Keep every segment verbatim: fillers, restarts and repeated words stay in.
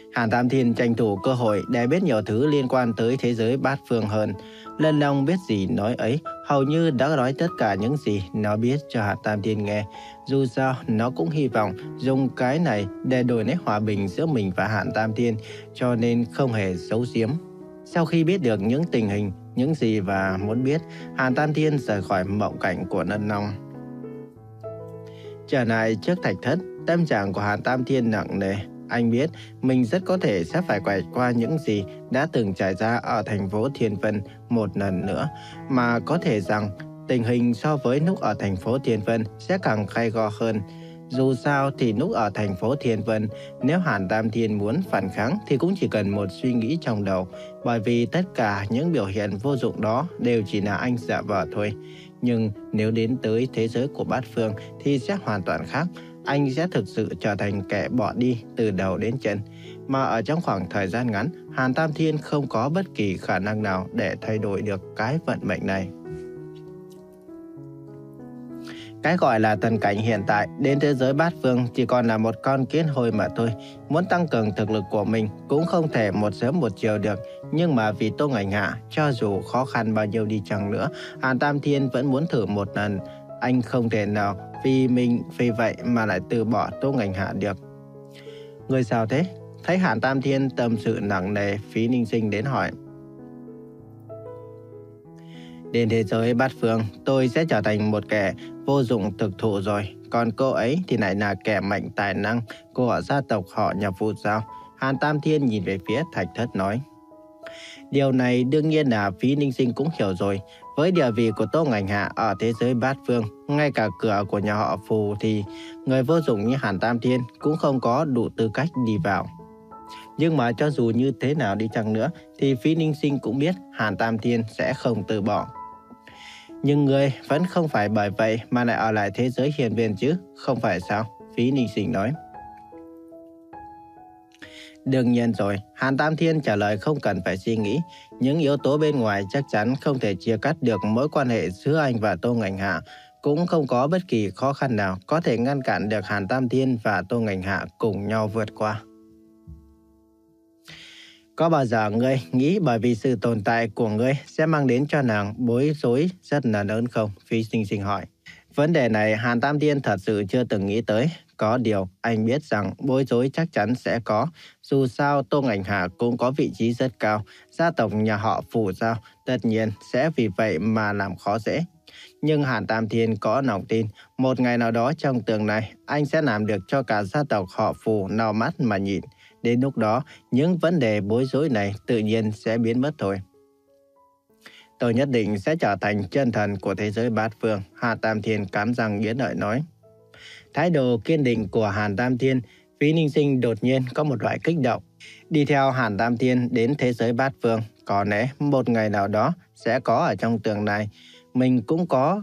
Hàn Tam Thiên tranh thủ cơ hội để biết nhiều thứ liên quan tới thế giới bát phương hơn. Lân Long biết gì nói ấy, hầu như đã nói tất cả những gì nó biết cho Hàn Tam Thiên nghe. Dù sao, nó cũng hy vọng dùng cái này để đổi lấy hòa bình giữa mình và Hàn Tam Thiên, cho nên không hề giấu giếm. Sau khi biết được những tình hình, những gì và muốn biết, Hàn Tam Thiên rời khỏi mộng cảnh của Lân Long. Trở lại trước thạch thất, tâm trạng của Hàn Tam Thiên nặng nề. Anh biết mình rất có thể sẽ phải quay qua những gì đã từng trải ra ở thành phố Thiên Vân một lần nữa, mà có thể rằng tình hình so với lúc ở thành phố Thiên Vân sẽ càng gay go hơn. Dù sao thì lúc ở thành phố Thiên Vân, nếu Hàn Tam Thiên muốn phản kháng thì cũng chỉ cần một suy nghĩ trong đầu, bởi vì tất cả những biểu hiện vô dụng đó đều chỉ là anh giả vờ thôi. Nhưng nếu đến tới thế giới của bát phương thì sẽ hoàn toàn khác. Anh sẽ thực sự trở thành kẻ bỏ đi từ đầu đến chân. Mà ở trong khoảng thời gian ngắn, Hàn Tam Thiên không có bất kỳ khả năng nào để thay đổi được cái vận mệnh này. Cái gọi là thần cảnh hiện tại đến thế giới bát phương chỉ còn là một con kiến hôi mà thôi. Muốn tăng cường thực lực của mình cũng không thể một sớm một chiều được. Nhưng mà vì Tô Ngành Hạ, cho dù khó khăn bao nhiêu đi chăng nữa, Hàn Tam Thiên vẫn muốn thử một lần. Anh không thể nào vì mình vì vậy mà lại từ bỏ Tô Ngành Hạ được. Người sao thế? Thấy Hàn Tam Thiên tâm sự nặng nề, Phí Ninh Sinh đến hỏi. Đến thế giới bát phương, tôi sẽ trở thành một kẻ vô dụng thực thụ rồi. Còn cô ấy thì lại là kẻ mạnh tài năng của gia tộc họ Nhà Vu sao? Hàn Tam Thiên nhìn về phía thạch thất nói. Điều này đương nhiên là Phí Ninh Sinh cũng hiểu rồi. Với địa vị của Tô Ngành Hạ ở thế giới bát phương, ngay cả cửa của nhà họ Phù thì người vô dụng như Hàn Tam Thiên cũng không có đủ tư cách đi vào. Nhưng mà cho dù như thế nào đi chăng nữa thì Phí Ninh Sinh cũng biết Hàn Tam Thiên sẽ không từ bỏ. Nhưng người vẫn không phải bởi vậy mà lại ở lại thế giới hiền viên chứ, không phải sao? Phí Ninh Sinh nói. Đương nhiên rồi, Hàn Tam Thiên trả lời không cần phải suy nghĩ. Những yếu tố bên ngoài chắc chắn không thể chia cắt được mối quan hệ giữa anh và Tô Ngành Hạ. Cũng không có bất kỳ khó khăn nào có thể ngăn cản được Hàn Tam Thiên và Tô Ngành Hạ cùng nhau vượt qua. Có bao giờ ngươi nghĩ bởi vì sự tồn tại của ngươi sẽ mang đến cho nàng bối rối rất là lớn không? Phí Ninh Sinh hỏi. Vấn đề này Hàn Tam Thiên thật sự chưa từng nghĩ tới. Có điều anh biết rằng bối rối chắc chắn sẽ có. Dù sao Tô Ngành Hạ cũng có vị trí rất cao. Gia tộc nhà họ Phù sao tất nhiên sẽ vì vậy mà làm khó dễ. Nhưng Hàn Tam Thiên có lòng tin một ngày nào đó trong tương lai anh sẽ làm được cho cả gia tộc họ Phù nao mắt mà nhìn. Đến lúc đó những vấn đề bối rối này tự nhiên sẽ biến mất thôi. Tôi nhất định sẽ trở thành chân thần của thế giới bát phương, Hàn Tam Thiên cắn răng nghiến lợi nói. Thái độ kiên định của Hàn Tam Thiên, Phí Ninh Sinh đột nhiên có một loại kích động. Đi theo Hàn Tam Thiên đến thế giới bát phương, có lẽ một ngày nào đó sẽ có ở trong tương lai. Mình cũng có...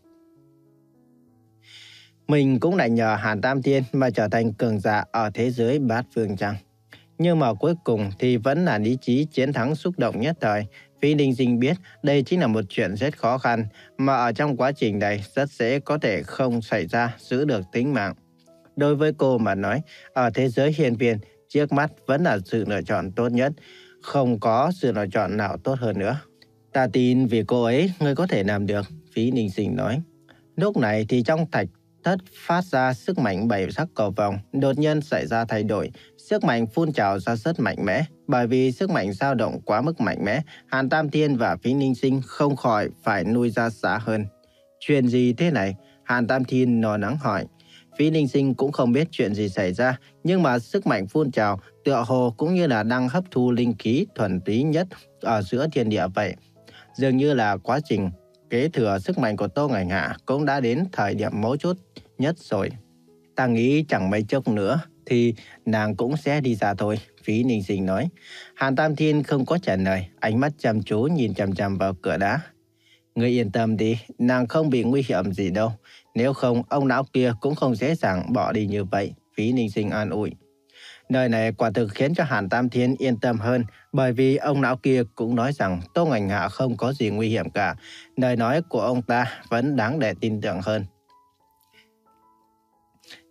Mình cũng lại nhờ Hàn Tam Thiên mà trở thành cường giả ở thế giới bát phương chăng? Nhưng mà cuối cùng thì vẫn là lý trí chiến thắng xúc động nhất thời. Phí Ninh Sinh biết đây chính là một chuyện rất khó khăn, mà ở trong quá trình này rất dễ có thể không xảy ra giữ được tính mạng. Đối với cô mà nói, ở thế giới hiền viên, trước mắt vẫn là sự lựa chọn tốt nhất. Không có sự lựa chọn nào tốt hơn nữa. Ta tin vì cô ấy, ngươi có thể làm được, Phí Ninh Sinh nói. Lúc này thì trong thạch thất phát ra sức mạnh bảy sắc cầu vồng, đột nhiên xảy ra thay đổi. Sức mạnh phun trào ra rất mạnh mẽ. Bởi vì sức mạnh dao động quá mức mạnh mẽ, Hàn Tam Thiên và Phí Ninh Sinh không khỏi phải nuôi ra xa hơn. Chuyện gì thế này? Hàn Tam Thiên lo lắng hỏi. Phí Ninh Sinh cũng không biết chuyện gì xảy ra, nhưng mà sức mạnh phun trào tựa hồ cũng như là đang hấp thu linh khí thuần túy nhất ở giữa thiên địa vậy. Dường như là quá trình kế thừa sức mạnh của Tô Ngành Hạ cũng đã đến thời điểm mấu chốt nhất rồi. Ta nghĩ chẳng mấy chốc nữa thì nàng cũng sẽ đi ra thôi, Phí Ninh Sinh nói. Hàn Tam Thiên không có trả lời, ánh mắt chăm chú nhìn chằm chằm vào cửa đá. Ngươi yên tâm đi, nàng không bị nguy hiểm gì đâu. Nếu không, ông lão kia cũng không dễ dàng bỏ đi như vậy, Phí Ninh Sinh an ủi. Nơi này quả thực khiến cho Hàn Tam Thiên yên tâm hơn, bởi vì ông lão kia cũng nói rằng Tô Ngành Hạ không có gì nguy hiểm cả. Lời nói của ông ta vẫn đáng để tin tưởng hơn.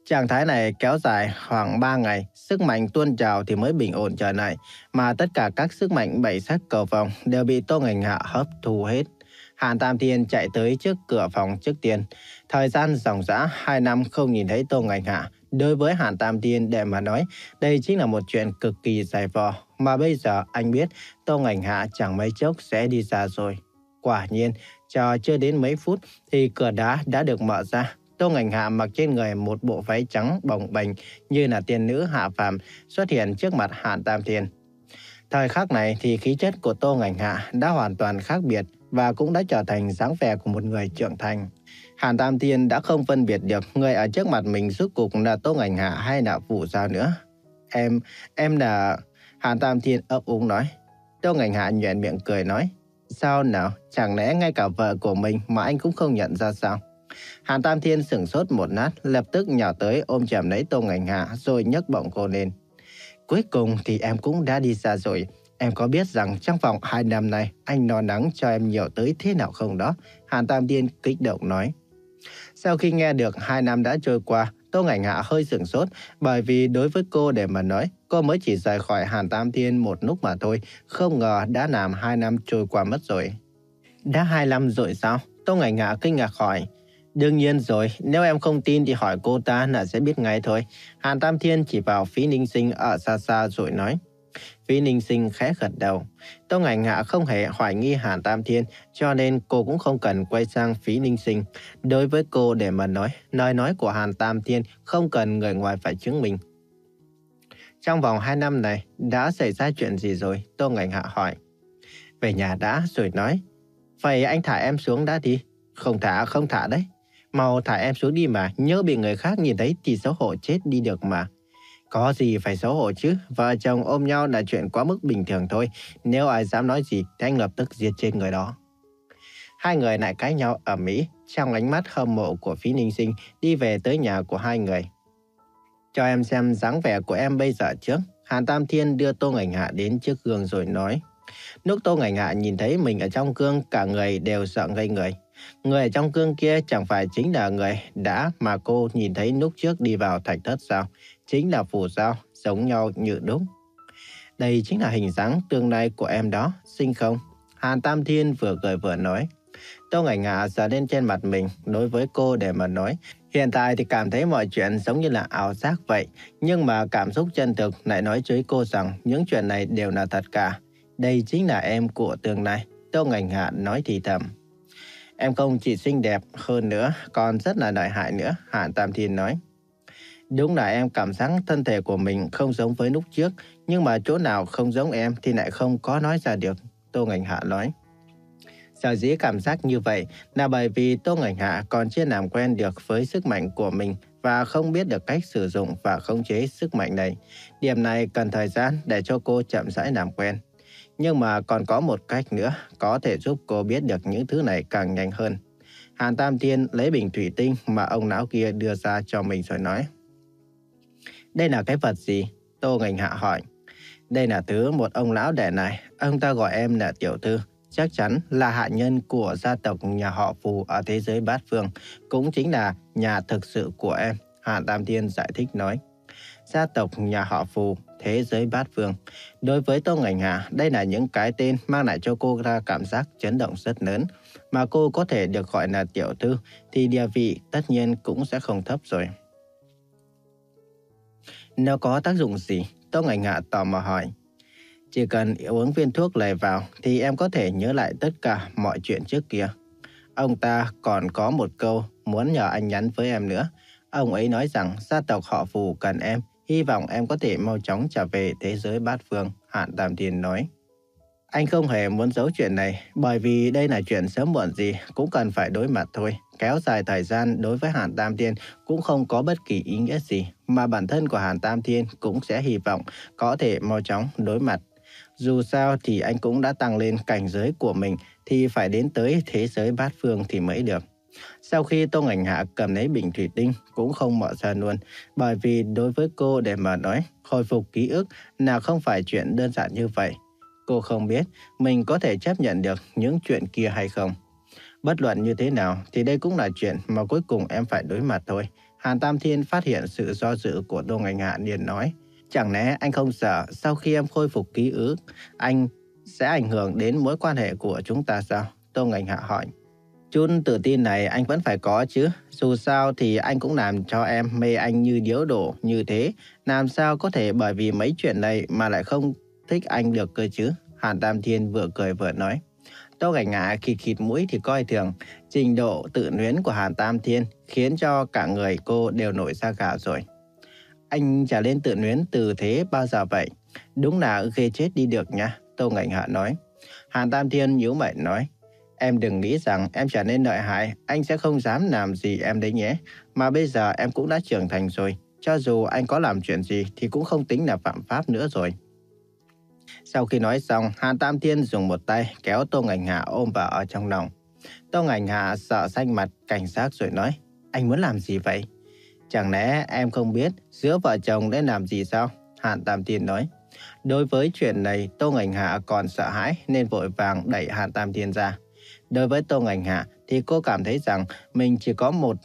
Trạng thái này kéo dài khoảng ba ngày, sức mạnh tuôn trào thì mới bình ổn trở lại, mà tất cả các sức mạnh bảy sắc cầu vồng đều bị Tô Ngành Hạ hấp thu hết. Hàn Tam Thiên chạy tới trước cửa phòng trước tiên. Thời gian dòng dã hai năm không nhìn thấy Tô Ngành Hạ. Đối với Hàn Tam Thiên để mà nói, đây chính là một chuyện cực kỳ dài vò. Mà bây giờ anh biết Tô Ngành Hạ chẳng mấy chốc sẽ đi ra rồi. Quả nhiên, chờ chưa đến mấy phút thì cửa đá đã được mở ra. Tô Ngành Hạ mặc trên người một bộ váy trắng bồng bềnh như là tiên nữ hạ phàm xuất hiện trước mặt Hàn Tam Thiên. Thời khắc này thì khí chất của Tô Ngành Hạ đã hoàn toàn khác biệt và cũng đã trở thành dáng vẻ của một người trưởng thành. Hàn Tam Thiên đã không phân biệt được người ở trước mặt mình rốt cuộc là Tô Ngành Hạ hay là Vũ Giao nữa. Em, em là... Hàn Tam Thiên ấp úng nói. Tô Ngành Hạ nhoẻn miệng cười nói. Sao nào, chẳng lẽ ngay cả vợ của mình mà anh cũng không nhận ra sao? Hàn Tam Thiên sửng sốt một lát, lập tức nhào tới ôm chầm lấy Tô Ngành Hạ rồi nhấc bổng cô lên. Cuối cùng thì em cũng đã đi xa rồi. Em có biết rằng trong vòng hai năm này anh lo lắng cho em nhiều tới thế nào không đó? Hàn Tam Thiên kích động nói. Sau khi nghe được hai năm đã trôi qua, Tô Ngành Hạ hơi sửng sốt, bởi vì đối với cô để mà nói, cô mới chỉ rời khỏi Hàn Tam Thiên một lúc mà thôi, không ngờ đã làm hai năm trôi qua mất rồi. Đã hai năm rồi sao? Tô Ngành Hạ kinh ngạc hỏi. Đương nhiên rồi, nếu em không tin thì hỏi cô ta là sẽ biết ngay thôi. Hàn Tam Thiên chỉ vào Phí Ninh Sinh ở xa xa rồi nói. Phí Ninh Sinh khẽ gật đầu. Tô Ngành Hạ không hề hoài nghi Hàn Tam Thiên, cho nên cô cũng không cần quay sang Phí Ninh Sinh. Đối với cô để mà nói, lời nói của Hàn Tam Thiên không cần người ngoài phải chứng minh. Trong vòng hai năm này, đã xảy ra chuyện gì rồi? Tô Ngành Hạ hỏi. Về nhà đã rồi nói. Vậy anh thả em xuống đã đi. Không thả, không thả đấy. Mau thả em xuống đi mà, nhớ bị người khác nhìn thấy thì xấu hổ chết đi được mà. Có gì phải xấu hổ chứ, vợ chồng ôm nhau là chuyện quá mức bình thường thôi. Nếu ai dám nói gì thì anh lập tức giết chết người đó. Hai người lại cãi nhau ở Mỹ, trong ánh mắt hâm mộ của Phí Ninh Sinh đi về tới nhà của hai người. Cho em xem dáng vẻ của em bây giờ trước. Hàn Tam Thiên đưa Tô Ngành Hạ đến trước gương rồi nói. Lúc Tô Ngành Hạ nhìn thấy mình ở trong gương, cả người đều sợ ngây người. Người ở trong gương kia chẳng phải chính là người đã mà cô nhìn thấy lúc trước đi vào thạch thất sao? Chính là Phù Giao, giống nhau như đúc. Đây chính là hình dáng tương lai của em đó, xinh không? Hàn Tam Thiên vừa cười vừa nói. Tô Ngành Hạ sờ lên trên mặt mình, đối với cô để mà nói. Hiện tại thì cảm thấy mọi chuyện giống như là ảo giác vậy. Nhưng mà cảm xúc chân thực lại nói với cô rằng những chuyện này đều là thật cả. Đây chính là em của tương lai. Tô Ngành Hạ nói thì thầm. Em không chỉ xinh đẹp hơn nữa, còn rất là lợi hại nữa, Hàn Tam Thiên nói. Đúng là em cảm giác thân thể của mình không giống với lúc trước, nhưng mà chỗ nào không giống em thì lại không có nói ra được, Tô Ngành Hạ nói. Sở dĩ cảm giác như vậy là bởi vì Tô Ngành Hạ còn chưa làm quen được với sức mạnh của mình và không biết được cách sử dụng và khống chế sức mạnh này. Điểm này cần thời gian để cho cô chậm rãi làm quen. Nhưng mà còn có một cách nữa có thể giúp cô biết được những thứ này càng nhanh hơn. Hàn Tam Thiên lấy bình thủy tinh mà ông lão kia đưa ra cho mình rồi nói. Đây là cái vật gì? Tô Ngành Hạ hỏi. Đây là thứ một ông lão để lại. Ông ta gọi em là tiểu thư. Chắc chắn là hạ nhân của gia tộc nhà họ Phù ở thế giới bát phương. Cũng chính là nhà thực sự của em. Hàn Tam Thiên giải thích nói. Gia tộc nhà họ Phù, thế giới bát phương. Đối với Tô Ngành Hạ, đây là những cái tên mang lại cho cô ra cảm giác chấn động rất lớn. Mà cô có thể được gọi là tiểu thư thì địa vị tất nhiên cũng sẽ không thấp rồi. Nó có tác dụng gì? Tô Ngành Hạ tò mò hỏi. Chỉ cần uống viên thuốc này vào thì em có thể nhớ lại tất cả mọi chuyện trước kia. Ông ta còn có một câu muốn nhờ anh nhắn với em nữa. Ông ấy nói rằng gia tộc họ Phù cần em, hy vọng em có thể mau chóng trở về thế giới bát phương, Hàn Tam Thiên nói. Anh không hề muốn giấu chuyện này, bởi vì đây là chuyện sớm muộn gì cũng cần phải đối mặt thôi. Kéo dài thời gian đối với Hàn Tam Thiên cũng không có bất kỳ ý nghĩa gì, mà bản thân của Hàn Tam Thiên cũng sẽ hy vọng có thể mau chóng đối mặt. Dù sao thì anh cũng đã tăng lên cảnh giới của mình thì phải đến tới thế giới bát phương thì mới được. Sau khi Tô Ngành Hạ cầm lấy bình thủy tinh cũng không mở ra luôn, bởi vì đối với cô để mà nói, hồi phục ký ức là không phải chuyện đơn giản như vậy. Cô không biết mình có thể chấp nhận được những chuyện kia hay không. Bất luận như thế nào thì đây cũng là chuyện mà cuối cùng em phải đối mặt thôi, Hàn Tam Thiên phát hiện sự do dự của Tô Ngành Hạ liền nói, chẳng lẽ anh không sợ sau khi em khôi phục ký ức, anh sẽ ảnh hưởng đến mối quan hệ của chúng ta sao? Tô Ngành Hạ hỏi. Chút tự tin này anh vẫn phải có chứ. Dù sao thì anh cũng làm cho em mê anh như điếu đổ như thế. Làm sao có thể bởi vì mấy chuyện này mà lại không thích anh được cơ chứ? Hàn Tam Thiên vừa cười vừa nói. Tô Ngành Hạ khịt khịt mũi thì coi thường. Trình độ tự luyến của Hàn Tam Thiên khiến cho cả người cô đều nổi da gà rồi. Anh trả lên tự luyến từ thế bao giờ vậy? Đúng là ghê chết đi được nha. Tô Ngành Hạ nói. Hàn Tam Thiên nhíu mày nói. Em đừng nghĩ rằng em trở nên lợi hại, anh sẽ không dám làm gì em đấy nhé. Mà bây giờ em cũng đã trưởng thành rồi. Cho dù anh có làm chuyện gì thì cũng không tính là phạm pháp nữa rồi. Sau khi nói xong, Hàn Tam Thiên dùng một tay kéo Tô Ngành Hạ ôm vào ở trong lòng. Tô Ngành Hạ sợ xanh mặt, cảnh giác rồi nói. Anh muốn làm gì vậy? Chẳng lẽ em không biết giữa vợ chồng nên làm gì sao? Hàn Tam Thiên nói. Đối với chuyện này, Tô Ngành Hạ còn sợ hãi nên vội vàng đẩy Hàn Tam Thiên ra. Đối với Tô Ngành Hạ thì cô cảm thấy rằng mình chỉ có một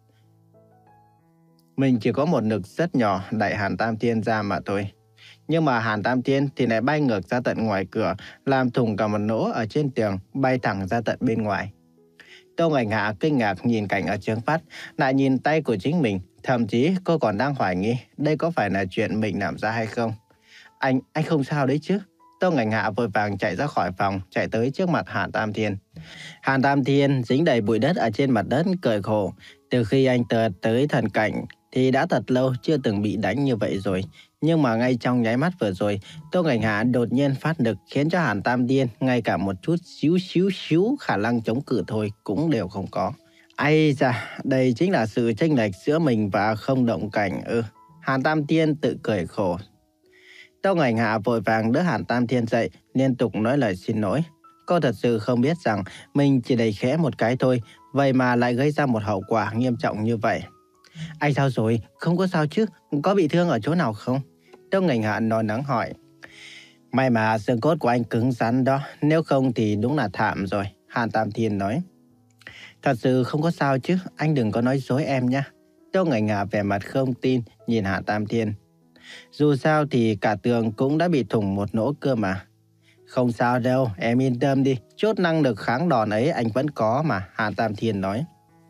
mình chỉ có một lực rất nhỏ đẩy Hàn Tam Thiên ra mà thôi. Nhưng mà Hàn Tam Thiên thì lại bay ngược ra tận ngoài cửa, làm thủng cả một lỗ ở trên tường, bay thẳng ra tận bên ngoài. Tô Ngành Hạ kinh ngạc nhìn cảnh ở trước mắt, lại nhìn tay của chính mình, thậm chí cô còn đang hoài nghi đây có phải là chuyện mình làm ra hay không. Anh, anh không sao đấy chứ? Tô Ngành Hạ vội vàng chạy ra khỏi phòng, chạy tới trước mặt Hàn Tam Thiên. Hàn Tam Thiên dính đầy bụi đất ở trên mặt đất cười khổ. Từ khi anh tờ tới thần cảnh thì đã thật lâu chưa từng bị đánh như vậy rồi. Nhưng mà ngay trong nháy mắt vừa rồi, Tô Ngành Hạ đột nhiên phát lực khiến cho Hàn Tam Thiên ngay cả một chút xíu xíu xíu khả năng chống cự thôi cũng đều không có. Ây da, đây chính là sự chênh lệch giữa mình và không động cảnh ư. Ừ. Hàn Tam Thiên tự cười khổ. Tô Ngành Hạ vội vàng đỡ Hàn Tam Thiên dậy, liên tục nói lời xin lỗi. Cô thật sự không biết rằng mình chỉ đẩy khẽ một cái thôi, vậy mà lại gây ra một hậu quả nghiêm trọng như vậy. Anh sao rồi? Không có sao chứ? Có bị thương ở chỗ nào không? Tô Ngành Hạ lo lắng hỏi. May mà xương cốt của anh cứng rắn đó, nếu không thì đúng là thảm rồi. Hàn Tam Thiên nói. Thật sự không có sao chứ, anh đừng có nói dối em nhé. Tô Ngành Hạ vẻ mặt không tin nhìn Hàn Tam Thiên. Dù sao thì cả tường cũng đã bị thủng một lỗ cơ mà. Không sao đâu, em yên tâm đi. Chút năng lực kháng đòn ấy anh vẫn có mà, Hàn Tam Thiên nói.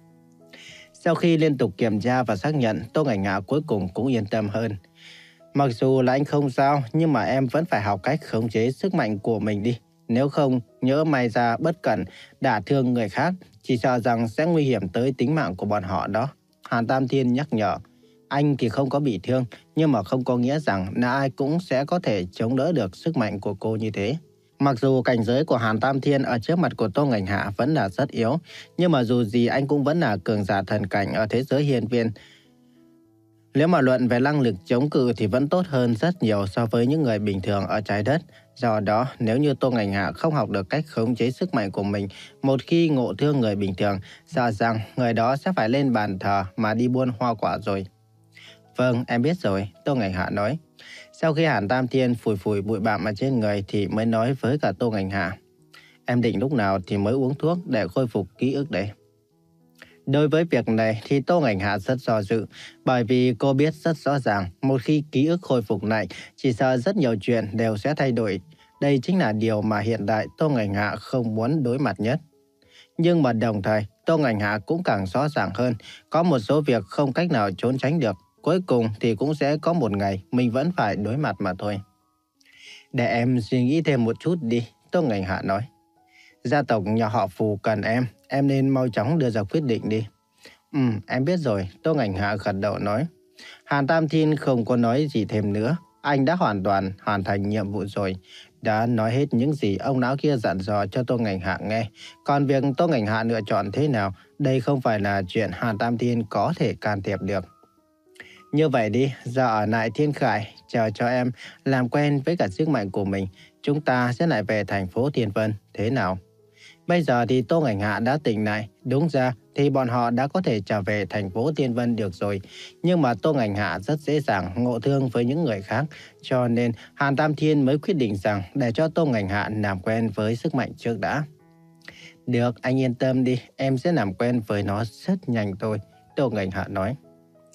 Sau khi liên tục kiểm tra và xác nhận, Tô Ngành Hạ cuối cùng cũng yên tâm hơn. Mặc dù là anh không sao, nhưng mà em vẫn phải học cách khống chế sức mạnh của mình đi. Nếu không, nhỡ may ra bất cẩn, đả thương người khác, chỉ sợ rằng sẽ nguy hiểm tới tính mạng của bọn họ đó. Hàn Tam Thiên nhắc nhở. Anh thì không có bị thương, nhưng mà không có nghĩa rằng là ai cũng sẽ có thể chống đỡ được sức mạnh của cô như thế. Mặc dù cảnh giới của Hàn Tam Thiên ở trước mặt của Tô Ngành Hạ vẫn là rất yếu, nhưng mà dù gì anh cũng vẫn là cường giả thần cảnh ở thế giới hiên viên. Nếu mà luận về năng lực chống cự thì vẫn tốt hơn rất nhiều so với những người bình thường ở trái đất. Do đó, nếu như Tô Ngành Hạ không học được cách khống chế sức mạnh của mình, một khi ngộ thương người bình thường, sợ rằng người đó sẽ phải lên bàn thờ mà đi buôn hoa quả rồi. Vâng, em biết rồi, Tô Ngành Hạ nói. Sau khi Hàn Tam Thiên phủi phủi bụi bặm ở trên người thì mới nói với cả Tô Ngành Hạ. Em định lúc nào thì mới uống thuốc để khôi phục ký ức đấy? Đối với việc này thì Tô Ngành Hạ rất do dự, bởi vì cô biết rất rõ ràng một khi ký ức khôi phục lại, chỉ sợ rất nhiều chuyện đều sẽ thay đổi. Đây chính là điều mà hiện tại Tô Ngành Hạ không muốn đối mặt nhất. Nhưng mà đồng thời, Tô Ngành Hạ cũng càng rõ ràng hơn, có một số việc không cách nào trốn tránh được. Cuối cùng thì cũng sẽ có một ngày mình vẫn phải đối mặt mà thôi. Để em suy nghĩ thêm một chút đi, Tô Ngành Hạ nói. Gia tộc nhà họ Phù cần em, em nên mau chóng đưa ra quyết định đi. Ừ, em biết rồi, Tô Ngành Hạ gật đầu nói. Hàn Tam Thiên không có nói gì thêm nữa. Anh đã hoàn toàn hoàn thành nhiệm vụ rồi. Đã nói hết những gì ông lão kia dặn dò cho Tô Ngành Hạ nghe. Còn việc Tô Ngành Hạ lựa chọn thế nào, đây không phải là chuyện Hàn Tam Thiên có thể can thiệp được. Như vậy đi, giờ ở lại Thiên Khải, chờ cho em làm quen với cả sức mạnh của mình. Chúng ta sẽ lại về thành phố Thiên Vân, thế nào? Bây giờ thì Tô Ngành Hạ đã tỉnh lại, đúng ra thì bọn họ đã có thể trở về thành phố Thiên Vân được rồi. Nhưng mà Tô Ngành Hạ rất dễ dàng ngộ thương với những người khác, cho nên Hàn Tam Thiên mới quyết định rằng để cho Tô Ngành Hạ làm quen với sức mạnh trước đã. Được, anh yên tâm đi, em sẽ làm quen với nó rất nhanh thôi, Tô Ngành Hạ nói.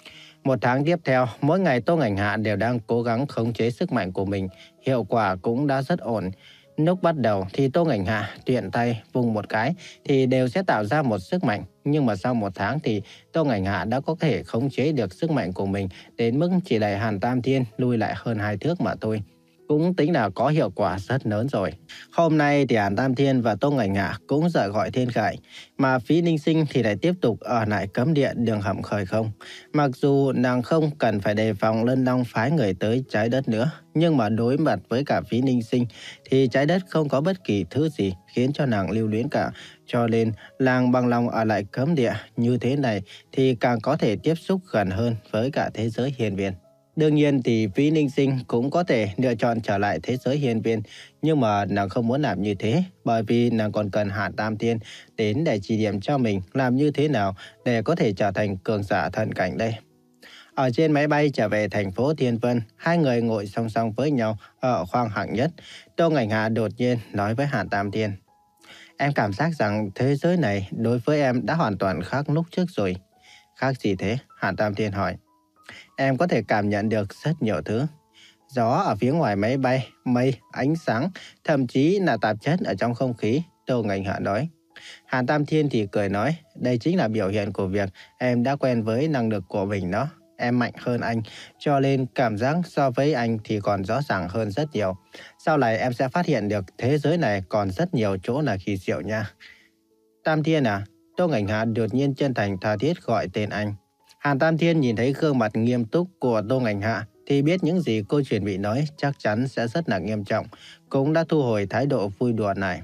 Một tháng tiếp theo, mỗi ngày Tô Ngành Hạ đều đang cố gắng khống chế sức mạnh của mình. Hiệu quả cũng đã rất ổn. Lúc bắt đầu thì Tô Ngành Hạ tiện tay vùng một cái thì đều sẽ tạo ra một sức mạnh. Nhưng mà sau một tháng thì Tô Ngành Hạ đã có thể khống chế được sức mạnh của mình đến mức chỉ đẩy Hàn Tam Thiên lui lại hơn hai thước mà thôi. Cũng tính là có hiệu quả rất lớn rồi. Hôm nay thì Hàn Tam Thiên và Tô Ngành Hạ cũng rời khỏi Thiên Khải, mà Phí Ninh Sinh thì lại tiếp tục ở lại cấm địa đường hầm khởi không. Mặc dù nàng không cần phải đề phòng Lân Long phái người tới trái đất nữa, nhưng mà đối mặt với cả Phí Ninh Sinh thì trái đất không có bất kỳ thứ gì khiến cho nàng lưu luyến cả. Cho nên nàng bằng lòng ở lại cấm địa như thế này thì càng có thể tiếp xúc gần hơn với cả thế giới hiền viên. Đương nhiên thì Phí Ninh Sinh cũng có thể lựa chọn trở lại thế giới hiền viên, nhưng mà nàng không muốn làm như thế, bởi vì nàng còn cần Hàn Tam Thiên đến để chỉ điểm cho mình làm như thế nào để có thể trở thành cường giả thần cảnh đây. Ở trên máy bay trở về thành phố Thiên Vân, hai người ngồi song song với nhau ở khoang hạng nhất. Tô Ngành Hạ đột nhiên nói với Hàn Tam Thiên: "Em cảm giác rằng thế giới này đối với em đã hoàn toàn khác lúc trước rồi." "Khác gì thế?" Hàn Tam Thiên hỏi. "Em có thể cảm nhận được rất nhiều thứ. Gió ở phía ngoài máy bay, mây, ánh sáng, thậm chí là tạp chất ở trong không khí." Tô Ngành Hạ nói. Hàn Tam Thiên thì cười nói: "Đây chính là biểu hiện của việc em đã quen với năng lực của mình đó. Em mạnh hơn anh, cho nên cảm giác so với anh thì còn rõ ràng hơn rất nhiều. Sau này em sẽ phát hiện được thế giới này còn rất nhiều chỗ là kỳ diệu nha." "Tam Thiên à?" Tô Ngành Hạ đột nhiên chân thành tha thiết gọi tên anh. Hàn Tam Thiên nhìn thấy gương mặt nghiêm túc của Tô Ngành Hạ thì biết những gì cô chuẩn bị nói chắc chắn sẽ rất là nghiêm trọng, cũng đã thu hồi thái độ vui đùa này.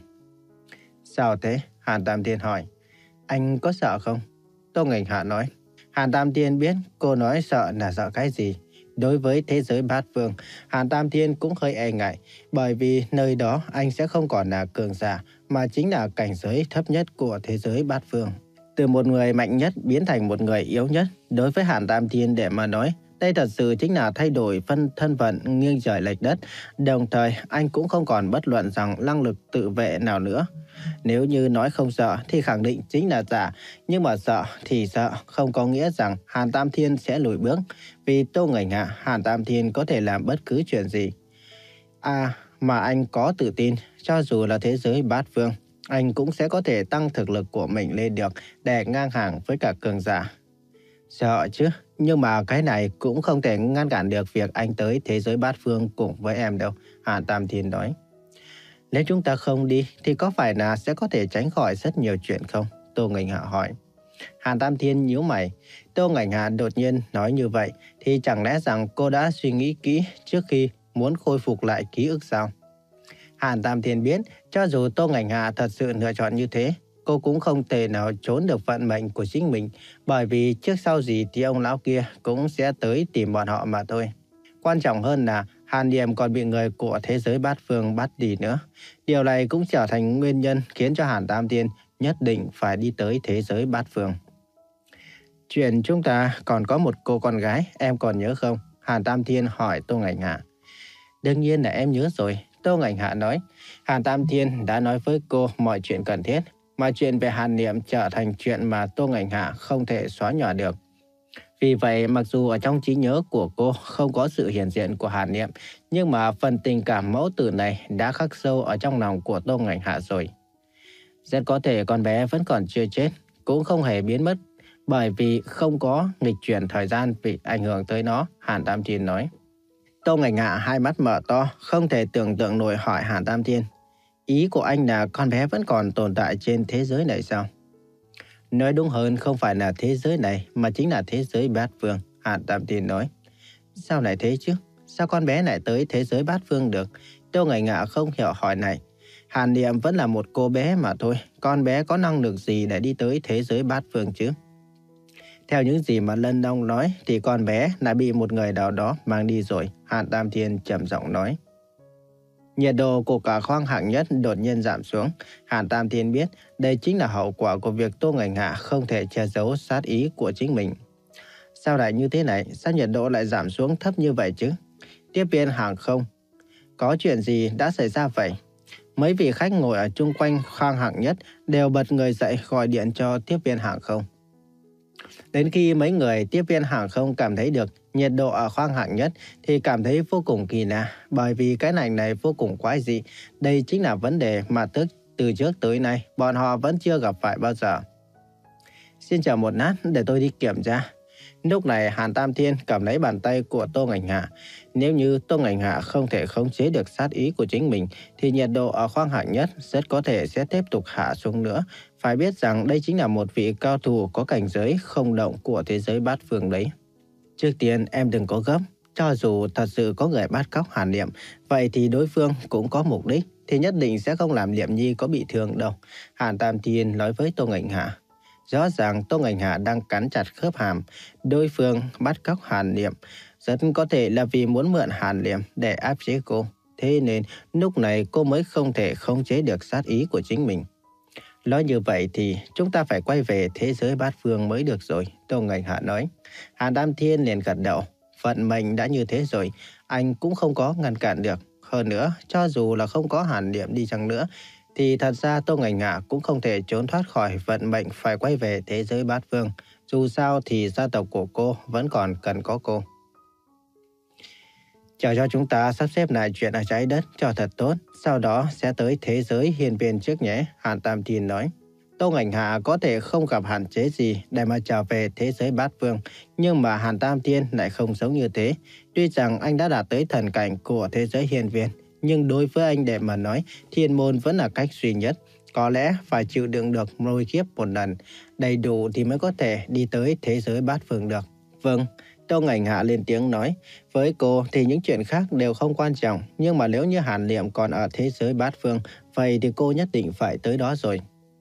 "Sao thế?" Hàn Tam Thiên hỏi. "Anh có sợ không?" Tô Ngành Hạ nói. Hàn Tam Thiên biết cô nói sợ là sợ cái gì. Đối với thế giới bát phương, Hàn Tam Thiên cũng hơi e ngại, bởi vì nơi đó anh sẽ không còn là cường giả, mà chính là cảnh giới thấp nhất của thế giới bát phương. Từ một người mạnh nhất biến thành một người yếu nhất, đối với Hàn Tam Thiên để mà nói, đây thật sự chính là thay đổi phân thân phận nghiêng trời lệch đất. Đồng thời, anh cũng không còn bất luận rằng năng lực tự vệ nào nữa. Nếu như nói không sợ thì khẳng định chính là giả, nhưng mà sợ thì sợ không có nghĩa rằng Hàn Tam Thiên sẽ lùi bước. Vì Tô Ngành Hạ, Hàn Tam Thiên có thể làm bất cứ chuyện gì. À, mà anh có tự tin, cho dù là thế giới bát phương, anh cũng sẽ có thể tăng thực lực của mình lên được để ngang hàng với cả cường giả. Sợ chứ, nhưng mà cái này cũng không thể ngăn cản được việc anh tới thế giới bát phương cùng với em đâu, Hàn Tam Thiên nói. Nếu chúng ta không đi thì có phải là sẽ có thể tránh khỏi rất nhiều chuyện không? Tô Ngành Hạ hỏi. Hàn Tam Thiên nhíu mày. Tô Ngành Hạ đột nhiên nói như vậy thì chẳng lẽ rằng cô đã suy nghĩ kỹ trước khi muốn khôi phục lại ký ức sao? Hàn Tam Thiên biết cho dù Tô Ngành Hạ thật sự lựa chọn như thế, cô cũng không thể nào trốn được vận mệnh của chính mình, bởi vì trước sau gì thì ông lão kia cũng sẽ tới tìm bọn họ mà thôi. Quan trọng hơn là Hàn Niệm còn bị người của thế giới bát phương bắt đi nữa. Điều này cũng trở thành nguyên nhân khiến cho Hàn Tam Thiên nhất định phải đi tới thế giới bát phương. Chuyện chúng ta còn có một cô con gái, em còn nhớ không? Hàn Tam Thiên hỏi Tô Ngành Hạ. Đương nhiên là em nhớ rồi, Tô Ngành Hạ nói. Hàn Tam Thiên đã nói với cô mọi chuyện cần thiết, mà chuyện về Hàn Niệm trở thành chuyện mà Tô Ngành Hạ không thể xóa nhòa được. Vì vậy, mặc dù ở trong trí nhớ của cô không có sự hiện diện của Hàn Niệm, nhưng mà phần tình cảm mẫu tử này đã khắc sâu ở trong lòng của Tô Ngành Hạ rồi. Rất có thể con bé vẫn còn chưa chết, cũng không hề biến mất, bởi vì không có nghịch chuyển thời gian bị ảnh hưởng tới nó, Hàn Tam Thiên nói. Tô Ngành Hạ hai mắt mở to, không thể tưởng tượng nổi hỏi Hàn Tam Thiên. Ý của anh là con bé vẫn còn tồn tại trên thế giới này sao? Nói đúng hơn không phải là thế giới này mà chính là thế giới bát phương, Hàn Tam Thiên nói. Sao lại thế chứ? Sao con bé lại tới thế giới bát phương được? Tô Ngành Hạ không hiểu hỏi này. Hàn Niệm vẫn là một cô bé mà thôi, con bé có năng lực gì để đi tới thế giới bát phương chứ? Theo những gì mà Lân Long nói thì con bé đã bị một người nào đó mang đi rồi, Hàn Tam Thiên trầm giọng nói. Nhiệt độ của cả khoang hạng nhất đột nhiên giảm xuống. Hàn Tam Thiên biết đây chính là hậu quả của việc Tô Ngành Hạ không thể che giấu sát ý của chính mình. Sao lại như thế này? Sao nhiệt độ lại giảm xuống thấp như vậy chứ? Tiếp viên hàng không, có chuyện gì đã xảy ra vậy? Mấy vị khách ngồi ở chung quanh khoang hạng nhất đều bật người dậy gọi điện cho tiếp viên hàng không. Đến khi mấy người tiếp viên hàng không cảm thấy được nhiệt độ ở khoang hạng nhất thì cảm thấy vô cùng kỳ lạ, bởi vì cái lạnh này vô cùng quái dị. Đây chính là vấn đề mà tức từ trước tới nay bọn họ vẫn chưa gặp phải bao giờ. Xin chờ một lát để tôi đi kiểm tra. Lúc này Hàn Tam Thiên cầm lấy bàn tay của Tô Ngành Hạ. Nếu như Tô Ngành Hạ không thể khống chế được sát ý của chính mình thì nhiệt độ ở khoang hạng nhất rất có thể sẽ tiếp tục hạ xuống nữa. Phải biết rằng đây chính là một vị cao thủ có cảnh giới không động của thế giới bát phương đấy. Trước tiên em đừng có gấp. Cho dù thật sự có người bắt cóc Hàn Liệm, vậy thì đối phương cũng có mục đích, thì nhất định sẽ không làm Liệm Nhi có bị thương đâu. Hàn Tam Thiên nói với Tô Ngành Hạ. Rõ ràng Tô Ngành Hạ đang cắn chặt khớp hàm. Đối phương bắt cóc Hàn Liệm rất có thể là vì muốn mượn Hàn Liệm để áp chế cô. Thế nên lúc này cô mới không thể khống chế được sát ý của chính mình. Nói như vậy thì chúng ta phải quay về thế giới bát phương mới được rồi, Tô Ngành Hạ nói. Hàn Tam Thiên liền gật đầu. Vận mệnh đã như thế rồi, anh cũng không có ngăn cản được. Hơn nữa, cho dù là không có Hàn Liệm đi chăng nữa, thì thật ra Tô Ngành Hạ cũng không thể trốn thoát khỏi vận mệnh phải quay về thế giới bát phương. Dù sao thì gia tộc của cô vẫn còn cần có cô. Chờ cho chúng ta sắp xếp lại chuyện ở trái đất cho thật tốt, sau đó sẽ tới thế giới hiên viên trước nhé, Hàn Tam Thiên nói. Tô Ngành Hạ có thể không gặp hạn chế gì để mà trở về thế giới bát phương, nhưng mà Hàn Tam Thiên lại không giống như thế. Tuy rằng anh đã đạt tới thần cảnh của thế giới hiên viên, nhưng đối với anh để mà nói, thiên môn vẫn là cách duy nhất. Có lẽ phải chịu đựng được lôi kiếp một lần, đầy đủ thì mới có thể đi tới thế giới bát phương được. Vâng, Tô Ngành Hạ lên tiếng nói. Với cô thì những chuyện khác đều không quan trọng, nhưng mà nếu như Hàn Liệm còn ở thế giới bát phương, vậy thì cô nhất định phải tới đó rồi.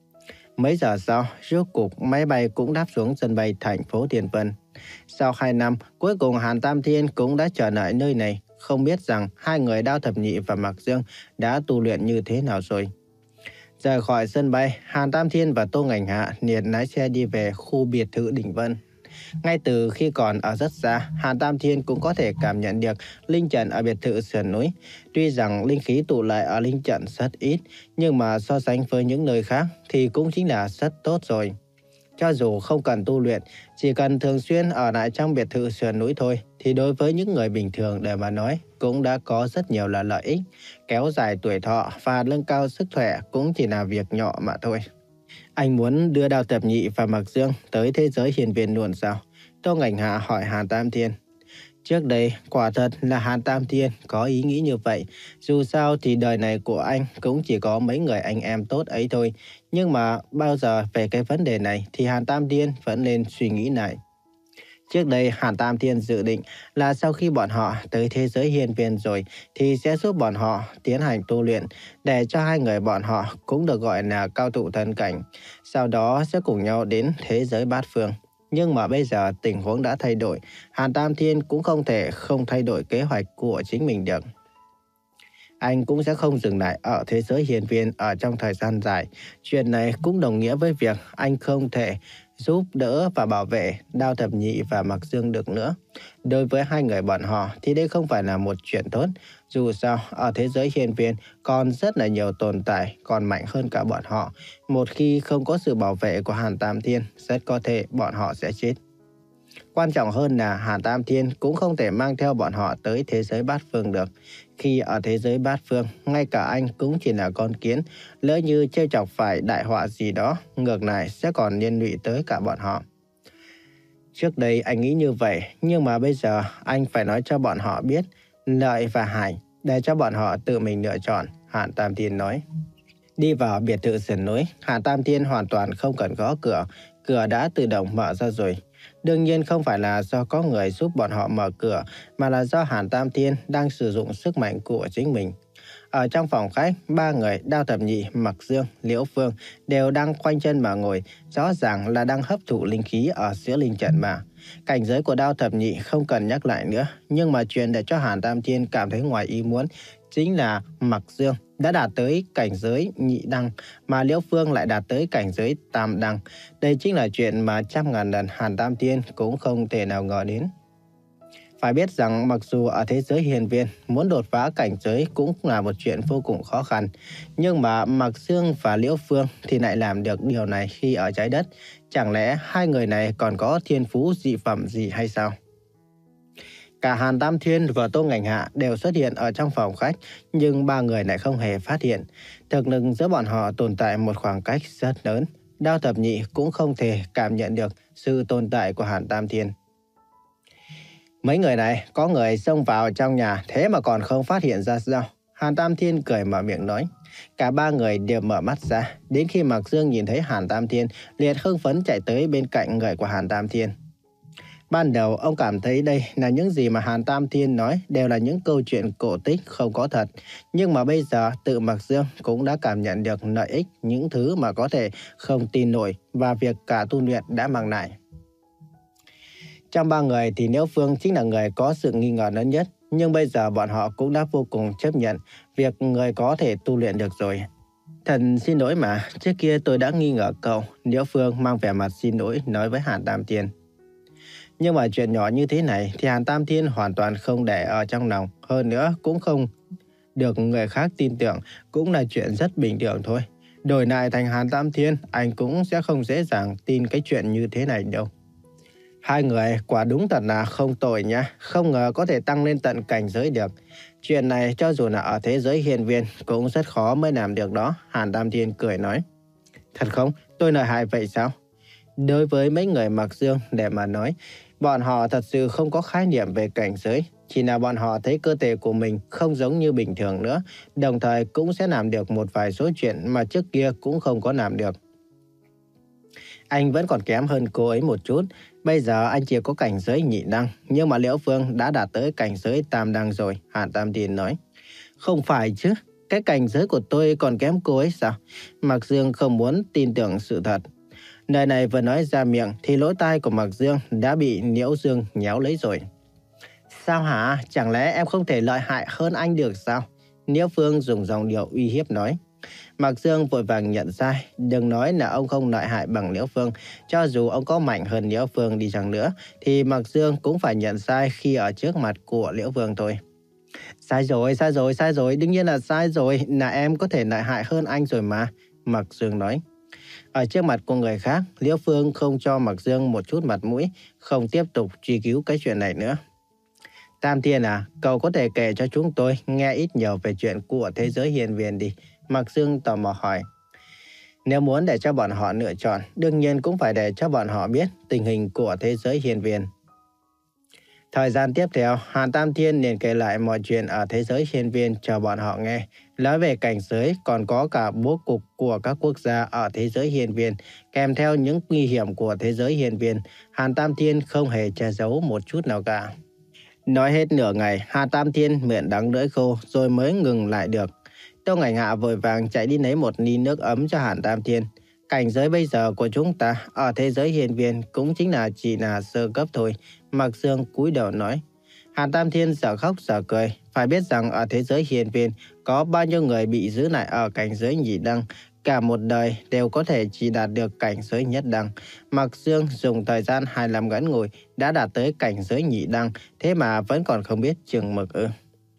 Mấy giờ sau, rốt cuộc máy bay cũng đáp xuống sân bay thành phố Thiên Vân. Sau hai năm, cuối cùng Hàn Tam Thiên cũng đã trở lại nơi này. Không biết rằng hai người Đao Thập Nhị và Mạc Dương đã tu luyện như thế nào rồi. Rời khỏi sân bay, Hàn Tam Thiên và Tô Ngành Hạ liền lái xe đi về khu biệt thự Đỉnh Vân. Ngay từ khi còn ở rất xa, Hàn Tam Thiên cũng có thể cảm nhận được linh trận ở biệt thự sườn núi. Tuy rằng linh khí tụ lại ở linh trận rất ít, nhưng mà so sánh với những nơi khác thì cũng chính là rất tốt rồi. Cho dù không cần tu luyện, chỉ cần thường xuyên ở lại trong biệt thự sườn núi thôi, thì đối với những người bình thường để mà nói cũng đã có rất nhiều là lợi ích. Kéo dài tuổi thọ và nâng cao sức khỏe cũng chỉ là việc nhỏ mà thôi. Anh muốn đưa Đao Thập Nhị và Mạc Dương tới thế giới hiên viên luôn sao? Tô Ngành Hạ hỏi Hàn Tam Thiên. Trước đây, quả thật là Hàn Tam Thiên có ý nghĩ như vậy. Dù sao thì đời này của anh cũng chỉ có mấy người anh em tốt ấy thôi. Nhưng mà bao giờ về cái vấn đề này thì Hàn Tam Thiên vẫn nên suy nghĩ lại. Trước đây Hàn Tam Thiên dự định là sau khi bọn họ tới thế giới hiên viên rồi thì sẽ giúp bọn họ tiến hành tu luyện để cho hai người bọn họ cũng được gọi là cao thủ thần cảnh. Sau đó sẽ cùng nhau đến thế giới bát phương. Nhưng mà bây giờ tình huống đã thay đổi, Hàn Tam Thiên cũng không thể không thay đổi kế hoạch của chính mình được. Anh cũng sẽ không dừng lại ở thế giới hiên viên ở trong thời gian dài. Chuyện này cũng đồng nghĩa với việc anh không thể giúp đỡ và bảo vệ Đao Thập Nhị và Mạc Dương được nữa. Đối với hai người bọn họ thì đây không phải là một chuyện tốt. Dù sao, ở thế giới hiên viên còn rất là nhiều tồn tại còn mạnh hơn cả bọn họ. Một khi không có sự bảo vệ của Hàn Tam Thiên, rất có thể bọn họ sẽ chết. Quan trọng hơn là Hàn Tam Thiên cũng không thể mang theo bọn họ tới thế giới bát phương được. Khi ở thế giới bát phương, ngay cả anh cũng chỉ là con kiến. Lỡ như trêu chọc phải đại họa gì đó, ngược lại sẽ còn liên lụy tới cả bọn họ. Trước đây anh nghĩ như vậy, nhưng mà bây giờ anh phải nói cho bọn họ biết lợi và hại, để cho bọn họ tự mình lựa chọn, Hàn Tam Thiên nói. Đi vào biệt thự sườn núi, Hàn Tam Thiên hoàn toàn không cần gõ cửa, cửa đã tự động mở ra rồi. Đương nhiên không phải là do có người giúp bọn họ mở cửa, mà là do Hàn Tam Thiên đang sử dụng sức mạnh của chính mình. Ở trong phòng khách, ba người Đao Thập Nhị, Mạc Dương, Liễu Phương đều đang khoanh chân mà ngồi, rõ ràng là đang hấp thụ linh khí ở giữa linh trận mà. Cảnh giới của Đao Thập Nhị không cần nhắc lại nữa, nhưng mà chuyện để cho Hàn Tam Thiên cảm thấy ngoài ý muốn chính là Mạc Dương đã đạt tới cảnh giới nhị đăng, mà Liễu Phương lại đạt tới cảnh giới tam đăng. Đây chính là chuyện mà trăm ngàn lần Hàn Tam Thiên cũng không thể nào ngờ đến. Phải biết rằng mặc dù ở thế giới hiền viên, muốn đột phá cảnh giới cũng là một chuyện vô cùng khó khăn. Nhưng mà Mạc Dương và Liễu Phương thì lại làm được điều này khi ở trái đất. Chẳng lẽ hai người này còn có thiên phú dị phẩm gì hay sao? Cả Hàn Tam Thiên và Tô Ngành Hạ đều xuất hiện ở trong phòng khách, nhưng ba người lại không hề phát hiện. Thực lực giữa bọn họ tồn tại một khoảng cách rất lớn. Đao Thập Nhị cũng không thể cảm nhận được sự tồn tại của Hàn Tam Thiên. Mấy người này có người xông vào trong nhà, thế mà còn không phát hiện ra sao? Hàn Tam Thiên cười mở miệng nói. Cả ba người đều mở mắt ra. Đến khi Mạc Dương nhìn thấy Hàn Tam Thiên, liền hưng phấn chạy tới bên cạnh người của Hàn Tam Thiên. Ban đầu ông cảm thấy đây là những gì mà Hàn Tam Thiên nói đều là những câu chuyện cổ tích không có thật. Nhưng mà bây giờ tự Mạc Dương cũng đã cảm nhận được lợi ích, những thứ mà có thể không tin nổi và việc cả tu luyện đã mang lại. Trong ba người thì Liễu Phương chính là người có sự nghi ngờ lớn nhất. Nhưng bây giờ bọn họ cũng đã vô cùng chấp nhận việc người có thể tu luyện được rồi. Thần xin lỗi mà, trước kia tôi đã nghi ngờ cậu. Liễu Phương mang vẻ mặt xin lỗi nói với Hàn Tam Thiên. Nhưng mà chuyện nhỏ như thế này thì Hàn Tam Thiên hoàn toàn không để ở trong lòng. Hơn nữa cũng không được người khác tin tưởng, cũng là chuyện rất bình thường thôi. Đổi lại thành Hàn Tam Thiên, anh cũng sẽ không dễ dàng tin cái chuyện như thế này đâu. Hai người quả đúng thật là không tồi nha, không ngờ có thể tăng lên tận cảnh giới được. Chuyện này cho dù là ở thế giới hiền viên cũng rất khó mới làm được đó, Hàn Tam Thiên cười nói. Thật không? Tôi lợi hại vậy sao? Đối với mấy người Mạc Dương để mà nói, bọn họ thật sự không có khái niệm về cảnh giới. Chỉ là bọn họ thấy cơ thể của mình không giống như bình thường nữa, đồng thời cũng sẽ làm được một vài số chuyện mà trước kia cũng không có làm được. Anh vẫn còn kém hơn cô ấy một chút. Bây giờ anh chỉ có cảnh giới nhị đăng, nhưng mà Liễu Phương đã đạt tới cảnh giới tam đăng rồi, Hàn Tam Thiên nói. Không phải chứ, cái cảnh giới của tôi còn kém cô ấy sao? Mạc Dương không muốn tin tưởng sự thật. Lời này vừa nói ra miệng thì lỗ tai của Mạc Dương đã bị Liễu Dương nhéo lấy rồi. Sao hả? Chẳng lẽ em không thể lợi hại hơn anh được sao? Liễu Phương dùng giọng điệu uy hiếp nói. Mạc Dương vội vàng nhận sai, đừng nói là ông không lợi hại bằng Liễu Phương. Cho dù ông có mạnh hơn Liễu Phương đi chăng nữa, thì Mạc Dương cũng phải nhận sai khi ở trước mặt của Liễu Phương thôi. Sai rồi, sai rồi, sai rồi, đương nhiên là sai rồi, là em có thể lợi hại hơn anh rồi mà, Mạc Dương nói. Ở trước mặt của người khác, Liễu Phương không cho Mạc Dương một chút mặt mũi, không tiếp tục truy cứu cái chuyện này nữa. Tam Thiên à, cậu có thể kể cho chúng tôi nghe ít nhiều về chuyện của thế giới hiền viên đi, Mạc Dương tò mò hỏi. Nếu muốn để cho bọn họ lựa chọn, đương nhiên cũng phải để cho bọn họ biết tình hình của thế giới hiền viên. Thời gian tiếp theo, Hàn Tam Thiên liền kể lại mọi chuyện ở thế giới hiền viên cho bọn họ nghe. Nói về cảnh giới còn có cả bố cục của các quốc gia ở thế giới hiền viên, kèm theo những nguy hiểm của thế giới hiền viên. Hàn Tam Thiên không hề che giấu một chút nào cả. Nói hết nửa ngày, Hàn Tam Thiên miệng đắng lưỡi khô rồi mới ngừng lại được. Tô Ngành Hạ vội vàng chạy đi lấy một ly nước ấm cho Hàn Tam Thiên. Cảnh giới bây giờ của chúng ta ở thế giới hiền viên cũng chính là chỉ là sơ cấp thôi, Mạc Dương cúi đầu nói. Hàn Tam Thiên sợ khóc sợ cười, phải biết rằng ở thế giới hiền viên có bao nhiêu người bị giữ lại ở cảnh giới nhị đăng, cả một đời đều có thể chỉ đạt được cảnh giới nhất đăng. Mạc Dương dùng thời gian hai năm ngắn ngủi đã đạt tới cảnh giới nhị đăng, thế mà vẫn còn không biết chừng mực ư?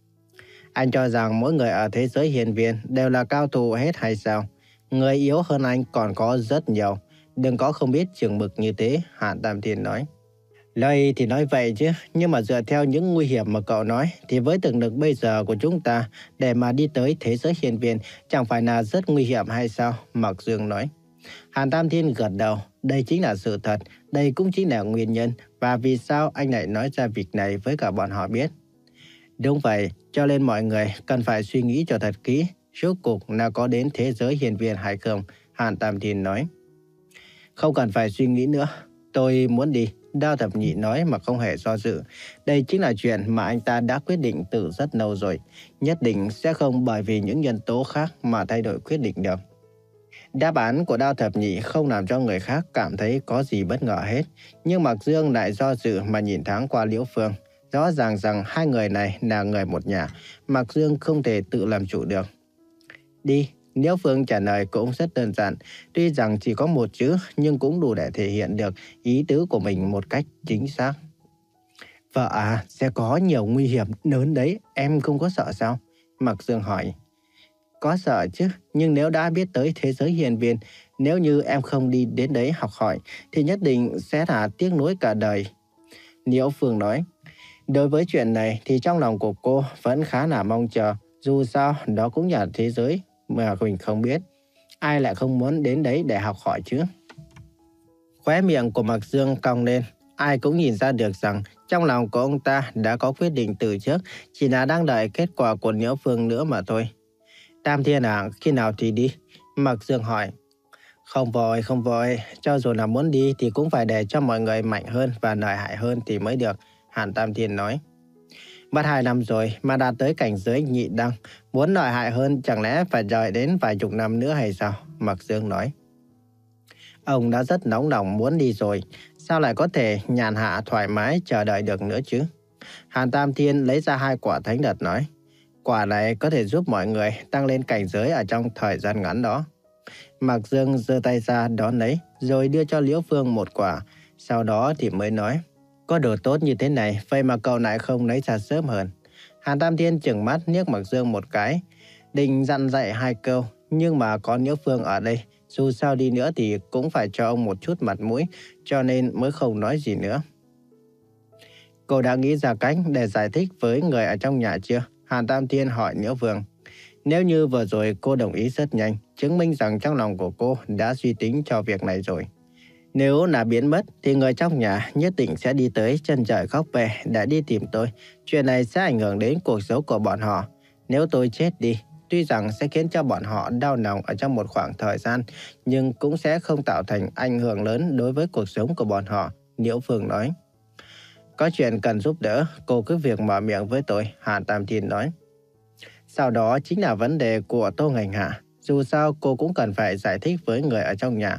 Anh cho rằng mỗi người ở thế giới hiền viên đều là cao thủ hết hay sao? Người yếu hơn anh còn có rất nhiều. Đừng có không biết chừng mực như thế, Hàn Tam Thiên nói. Lời thì nói vậy chứ, nhưng mà dựa theo những nguy hiểm mà cậu nói, thì với thực lực bây giờ của chúng ta, để mà đi tới thế giới hiền viên, chẳng phải là rất nguy hiểm hay sao? Mạc Dương nói. Hàn Tam Thiên gật đầu, đây chính là sự thật, đây cũng chính là nguyên nhân, và vì sao anh lại nói ra việc này với cả bọn họ biết. Đúng vậy, cho nên mọi người cần phải suy nghĩ cho thật kỹ, rốt cuộc là có đến thế giới hiền viên hay không, Hàn Tam Thiên nói. Không cần phải suy nghĩ nữa, tôi muốn đi, Đao Thập Nhị nói mà không hề do dự. Đây chính là chuyện mà anh ta đã quyết định từ rất lâu rồi, nhất định sẽ không bởi vì những nhân tố khác mà thay đổi quyết định được. Đáp án của Đao Thập Nhị không làm cho người khác cảm thấy có gì bất ngờ hết, nhưng Mạc Dương lại do dự mà nhìn thoáng qua Liễu Phương. Rõ ràng rằng hai người này là người một nhà, Mạc Dương không thể tự làm chủ được. Đi, Liễu Phương trả lời cũng rất đơn giản, tuy rằng chỉ có một chữ nhưng cũng đủ để thể hiện được ý tứ của mình một cách chính xác. Vợ à, sẽ có nhiều nguy hiểm lớn đấy, em không có sợ sao? Mạc Dương hỏi. Có sợ chứ, nhưng nếu đã biết tới thế giới hiền viên, nếu như em không đi đến đấy học hỏi, thì nhất định sẽ là tiếc nuối cả đời. Liễu Phương nói. Đối với chuyện này thì trong lòng của cô vẫn khá là mong chờ, dù sao đó cũng là thế giới mà mình không biết. Ai lại không muốn đến đấy để học hỏi chứ? Khóe miệng của Mạc Dương cong lên, ai cũng nhìn ra được rằng trong lòng của ông ta đã có quyết định từ trước, chỉ là đang đợi kết quả của Liễu Phương nữa mà thôi. Tam Thiên à, khi nào thì đi? Mạc Dương hỏi. Không vội, không vội, cho dù là muốn đi thì cũng phải để cho mọi người mạnh hơn và lợi hại hơn thì mới được, Hàn Tam Thiên nói. Mất hai năm rồi mà đạt tới cảnh giới nhị đăng, muốn lợi hại hơn chẳng lẽ phải đợi đến vài chục năm nữa hay sao? Mạc Dương nói. Ông đã rất nóng lòng muốn đi rồi, sao lại có thể nhàn hạ thoải mái chờ đợi được nữa chứ? Hàn Tam Thiên lấy ra hai quả thánh đật nói. Quả này có thể giúp mọi người tăng lên cảnh giới ở trong thời gian ngắn đó. Mạc Dương giơ tay ra đón lấy, rồi đưa cho Liễu Phương một quả. Sau đó thì mới nói, có đồ tốt như thế này, vậy mà cậu lại không lấy ra sớm hơn. Hàn Tam Thiên trừng mắt liếc Mạc Dương một cái, định dặn dạy hai câu, nhưng mà có Liễu Phương ở đây, dù sao đi nữa thì cũng phải cho ông một chút mặt mũi, cho nên mới không nói gì nữa. Cô đã nghĩ ra cách để giải thích với người ở trong nhà chưa? Hàn Tam Thiên hỏi Liễu Phương. Nếu như vừa rồi cô đồng ý rất nhanh, chứng minh rằng trong lòng của cô đã suy tính cho việc này rồi. Nếu là biến mất thì người trong nhà nhất định sẽ đi tới chân trời góc về để đi tìm tôi. Chuyện này sẽ ảnh hưởng đến cuộc sống của bọn họ. Nếu tôi chết đi, tuy rằng sẽ khiến cho bọn họ đau lòng ở trong một khoảng thời gian, nhưng cũng sẽ không tạo thành ảnh hưởng lớn đối với cuộc sống của bọn họ, Liễu Phương nói. Có chuyện cần giúp đỡ, cô cứ việc mở miệng với tôi, Hàn Tam Thiên nói. Sau đó chính là vấn đề của Tô Ngành Hạ. Dù sao cô cũng cần phải giải thích với người ở trong nhà.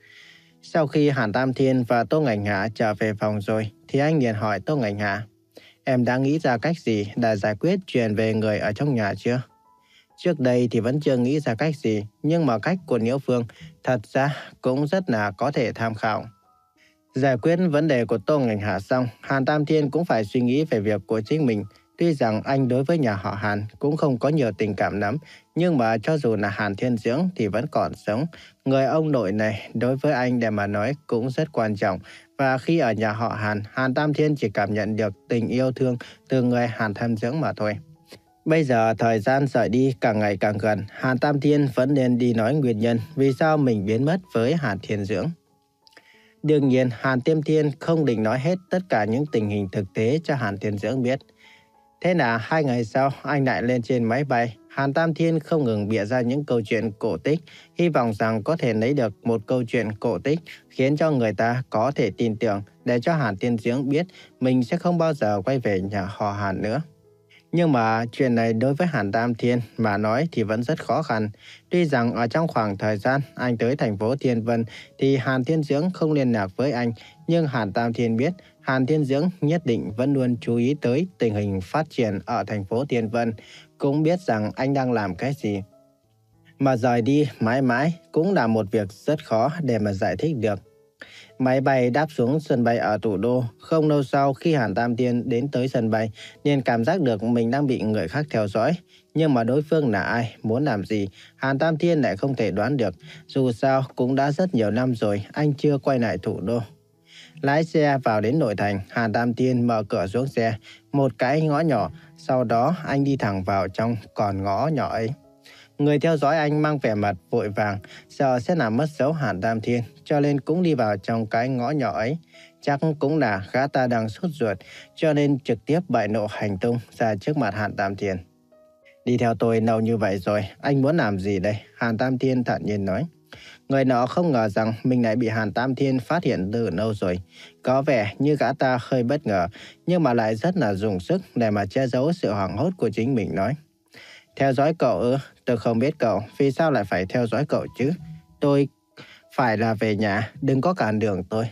Sau khi Hàn Tam Thiên và Tô Ngành Hạ trở về phòng rồi, thì anh liền hỏi Tô Ngành Hạ. Em đã nghĩ ra cách gì để giải quyết chuyện về người ở trong nhà chưa? Trước đây thì vẫn chưa nghĩ ra cách gì, nhưng mà cách của Liễu Phương thật ra cũng rất là có thể tham khảo. Giải quyết vấn đề của Tô Ngành Hạ xong, Hàn Tam Thiên cũng phải suy nghĩ về việc của chính mình. Tuy rằng anh đối với nhà họ Hàn cũng không có nhiều tình cảm lắm, nhưng mà cho dù là Hàn Thiên Dưỡng thì vẫn còn sống. Người ông nội này đối với anh để mà nói cũng rất quan trọng. Và khi ở nhà họ Hàn, Hàn Tam Thiên chỉ cảm nhận được tình yêu thương từ người Hàn Thiên Dưỡng mà thôi. Bây giờ thời gian rời đi càng ngày càng gần, Hàn Tam Thiên vẫn nên đi nói nguyên nhân vì sao mình biến mất với Hàn Thiên Dưỡng. Đương nhiên, Hàn Tiêm Thiên không định nói hết tất cả những tình hình thực tế cho Hàn Thiên Dưỡng biết. Thế là hai ngày sau, anh lại lên trên máy bay. Hàn Tam Thiên không ngừng bịa ra những câu chuyện cổ tích, hy vọng rằng có thể lấy được một câu chuyện cổ tích khiến cho người ta có thể tin tưởng để cho Hàn Thiên Dưỡng biết mình sẽ không bao giờ quay về nhà họ Hàn nữa. Nhưng mà chuyện này đối với Hàn Tam Thiên mà nói thì vẫn rất khó khăn. Tuy rằng ở trong khoảng thời gian anh tới thành phố Thiên Vân thì Hàn Thiên Dưỡng không liên lạc với anh, nhưng Hàn Tam Thiên biết Hàn Thiên Dưỡng nhất định vẫn luôn chú ý tới tình hình phát triển ở thành phố Thiên Vân, cũng biết rằng anh đang làm cái gì. Mà rời đi mãi mãi cũng là một việc rất khó để mà giải thích được. Máy bay đáp xuống sân bay ở thủ đô. Không lâu sau khi Hàn Tam Thiên đến tới sân bay, liền cảm giác được mình đang bị người khác theo dõi. Nhưng mà đối phương là ai, muốn làm gì, Hàn Tam Thiên lại không thể đoán được. Dù sao cũng đã rất nhiều năm rồi, anh chưa quay lại thủ đô. Lái xe vào đến nội thành, Hàn Tam Thiên mở cửa xuống xe, một cái ngõ nhỏ, sau đó anh đi thẳng vào trong con ngõ nhỏ ấy. Người theo dõi anh mang vẻ mặt vội vàng, sợ sẽ làm mất dấu Hàn Tam Thiên, cho nên cũng đi vào trong cái ngõ nhỏ ấy. Chắc cũng là gã ta đang sốt ruột, cho nên trực tiếp bại lộ hành tung ra trước mặt Hàn Tam Thiên. Đi theo tôi lâu như vậy rồi, anh muốn làm gì đây? Hàn Tam Thiên thản nhiên nói. Người nọ không ngờ rằng mình lại bị Hàn Tam Thiên phát hiện từ lâu rồi. Có vẻ như gã ta hơi bất ngờ, nhưng mà lại rất là dùng sức để mà che giấu sự hoảng hốt của chính mình nói. Theo dõi cậu ư? Tôi không biết cậu, vì sao lại phải theo dõi cậu chứ? Tôi phải là về nhà, đừng có cản đường tôi.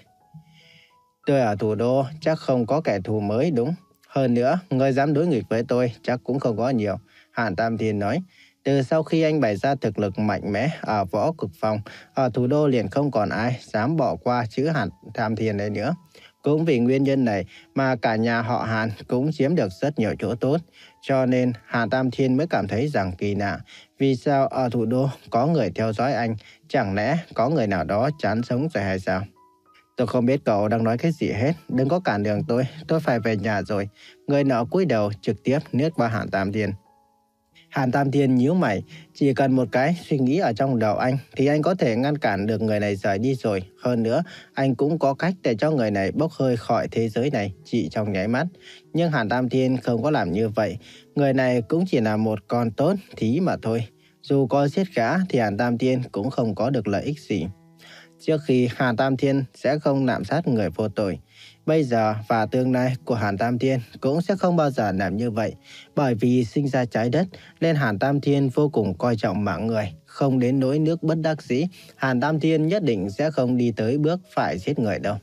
Tôi ở thủ đô, chắc không có kẻ thù mới đúng. Hơn nữa, người dám đối nghịch với tôi chắc cũng không có nhiều. Hàn Tam Thiên nói, từ sau khi anh bày ra thực lực mạnh mẽ ở võ cực phòng, ở thủ đô liền không còn ai dám bỏ qua chữ Hàn Tam Thiên này nữa. Cũng vì nguyên nhân này mà cả nhà họ Hàn cũng chiếm được rất nhiều chỗ tốt. Cho nên Hàn Tam Thiên mới cảm thấy rằng kỳ lạ. Vì sao ở thủ đô có người theo dõi anh? Chẳng lẽ có người nào đó chán sống rồi hay sao? Tôi không biết cậu đang nói cái gì hết. Đừng có cản đường tôi. Tôi phải về nhà rồi. Người nọ cúi đầu trực tiếp liếc qua Hàn Tam Thiên. Hàn Tam Thiên nhíu mày. Chỉ cần một cái suy nghĩ ở trong đầu anh thì anh có thể ngăn cản được người này rời đi rồi. Hơn nữa, anh cũng có cách để cho người này bốc hơi khỏi thế giới này chỉ trong nháy mắt. Nhưng Hàn Tam Thiên không có làm như vậy. Người này cũng chỉ là một con tốt thí mà thôi. Dù có giết gã thì Hàn Tam Thiên cũng không có được lợi ích gì. Trước khi Hàn Tam Thiên sẽ không lạm sát người vô tội. Bây giờ và tương lai của Hàn Tam Thiên cũng sẽ không bao giờ làm như vậy. Bởi vì sinh ra trái đất nên Hàn Tam Thiên vô cùng coi trọng mạng người. Không đến nỗi nước bất đắc dĩ, Hàn Tam Thiên nhất định sẽ không đi tới bước phải giết người đâu.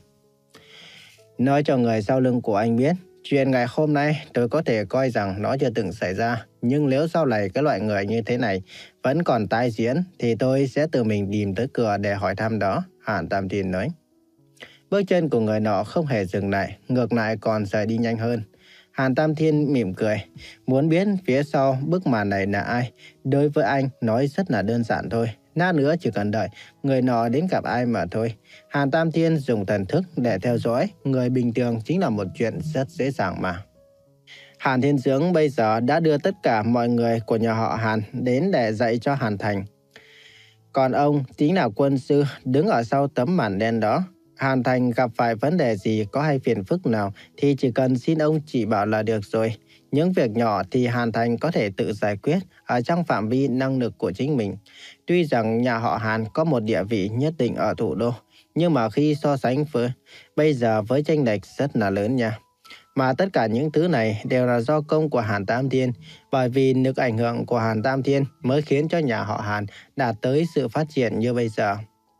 Nói cho người sau lưng của anh biết, chuyện ngày hôm nay tôi có thể coi rằng nó chưa từng xảy ra. Nhưng nếu sau này cái loại người như thế này vẫn còn tái diễn thì tôi sẽ tự mình tìm tới cửa để hỏi thăm đó, Hàn Tam Thiên nói. Bước chân của người nọ không hề dừng lại, ngược lại còn rời đi nhanh hơn. Hàn Tam Thiên mỉm cười, muốn biết phía sau bức màn này là ai. Đối với anh, nói rất là đơn giản thôi. Lát nữa chỉ cần đợi người nọ đến gặp ai mà thôi. Hàn Tam Thiên dùng thần thức để theo dõi người bình thường chính là một chuyện rất dễ dàng mà. Hàn Thiên Dưỡng bây giờ đã đưa tất cả mọi người của nhà họ Hàn đến để dạy cho Hàn Thành. Còn ông chính là quân sư đứng ở sau tấm màn đen đó. Hàn Thành gặp phải vấn đề gì có hay phiền phức nào thì chỉ cần xin ông chỉ bảo là được rồi. Những việc nhỏ thì Hàn Thành có thể tự giải quyết ở trong phạm vi năng lực của chính mình. Tuy rằng nhà họ Hàn có một địa vị nhất định ở thủ đô, nhưng mà khi so sánh với bây giờ với chênh lệch rất là lớn nha. Mà tất cả những thứ này đều là do công của Hàn Tam Thiên, bởi vì lực ảnh hưởng của Hàn Tam Thiên mới khiến cho nhà họ Hàn đạt tới sự phát triển như bây giờ.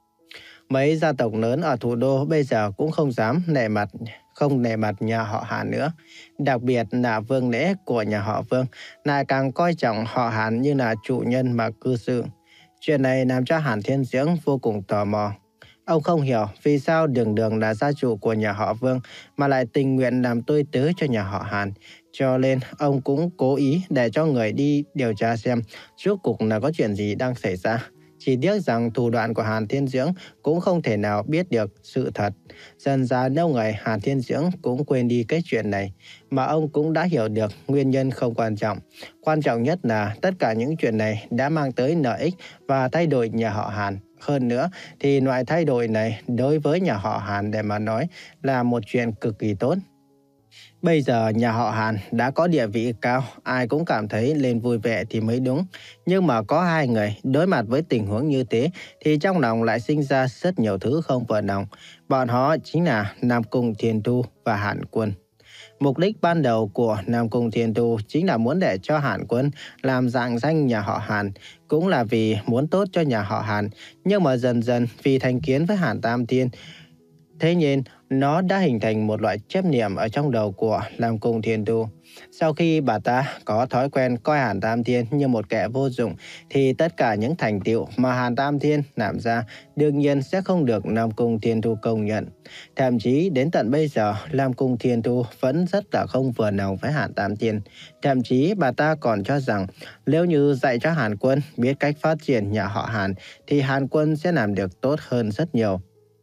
Mấy gia tộc lớn ở thủ đô bây giờ cũng không dám nể mặt, không nể mặt nhà họ Hàn nữa. Đặc biệt là vương lễ của nhà họ Vương lại càng coi trọng họ Hàn như là chủ nhân mà cư xử. Chuyện này làm cho Hàn Thiên Dưỡng vô cùng tò mò. Ông không hiểu vì sao đường đường là gia chủ của nhà họ Vương mà lại tình nguyện làm tôi tớ cho nhà họ Hàn. Cho nên ông cũng cố ý để cho người đi điều tra xem rốt cuộc là có chuyện gì đang xảy ra. Chỉ tiếc rằng thủ đoạn của Hàn Thiên Dưỡng cũng không thể nào biết được sự thật. Dần ra lâu ngày Hàn Thiên Dưỡng cũng quên đi cái chuyện này. Mà ông cũng đã hiểu được nguyên nhân không quan trọng. Quan trọng nhất là tất cả những chuyện này đã mang tới lợi ích và thay đổi nhà họ Hàn. Hơn nữa thì loại thay đổi này đối với nhà họ Hàn để mà nói là một chuyện cực kỳ tốt. Bây giờ nhà họ Hàn đã có địa vị cao, ai cũng cảm thấy lên vui vẻ thì mới đúng. Nhưng mà có hai người đối mặt với tình huống như thế thì trong lòng lại sinh ra rất nhiều thứ không vừa lòng. Bọn họ chính là Nam Cung Thiên Tu và Hàn Quân. Mục đích ban đầu của Nam Cung Thiên Tu chính là muốn để cho Hàn Quân làm rạng danh nhà họ Hàn, cũng là vì muốn tốt cho nhà họ Hàn. Nhưng mà dần dần vì thành kiến với Hàn Tam Thiên, thế nên nó đã hình thành một loại chấp niệm ở trong đầu của Nam Cung Thiên Tu. Sau khi bà ta có thói quen coi Hàn Tam Thiên như một kẻ vô dụng, thì tất cả những thành tựu mà Hàn Tam Thiên làm ra đương nhiên sẽ không được Nam Cung Thiên Tu công nhận. Thậm chí đến tận bây giờ, Nam Cung Thiên Tu vẫn rất là không vừa lòng với Hàn Tam Thiên. Thậm chí bà ta còn cho rằng nếu như dạy cho Hàn Quân biết cách phát triển nhà họ Hàn, thì Hàn Quân sẽ làm được tốt hơn rất nhiều.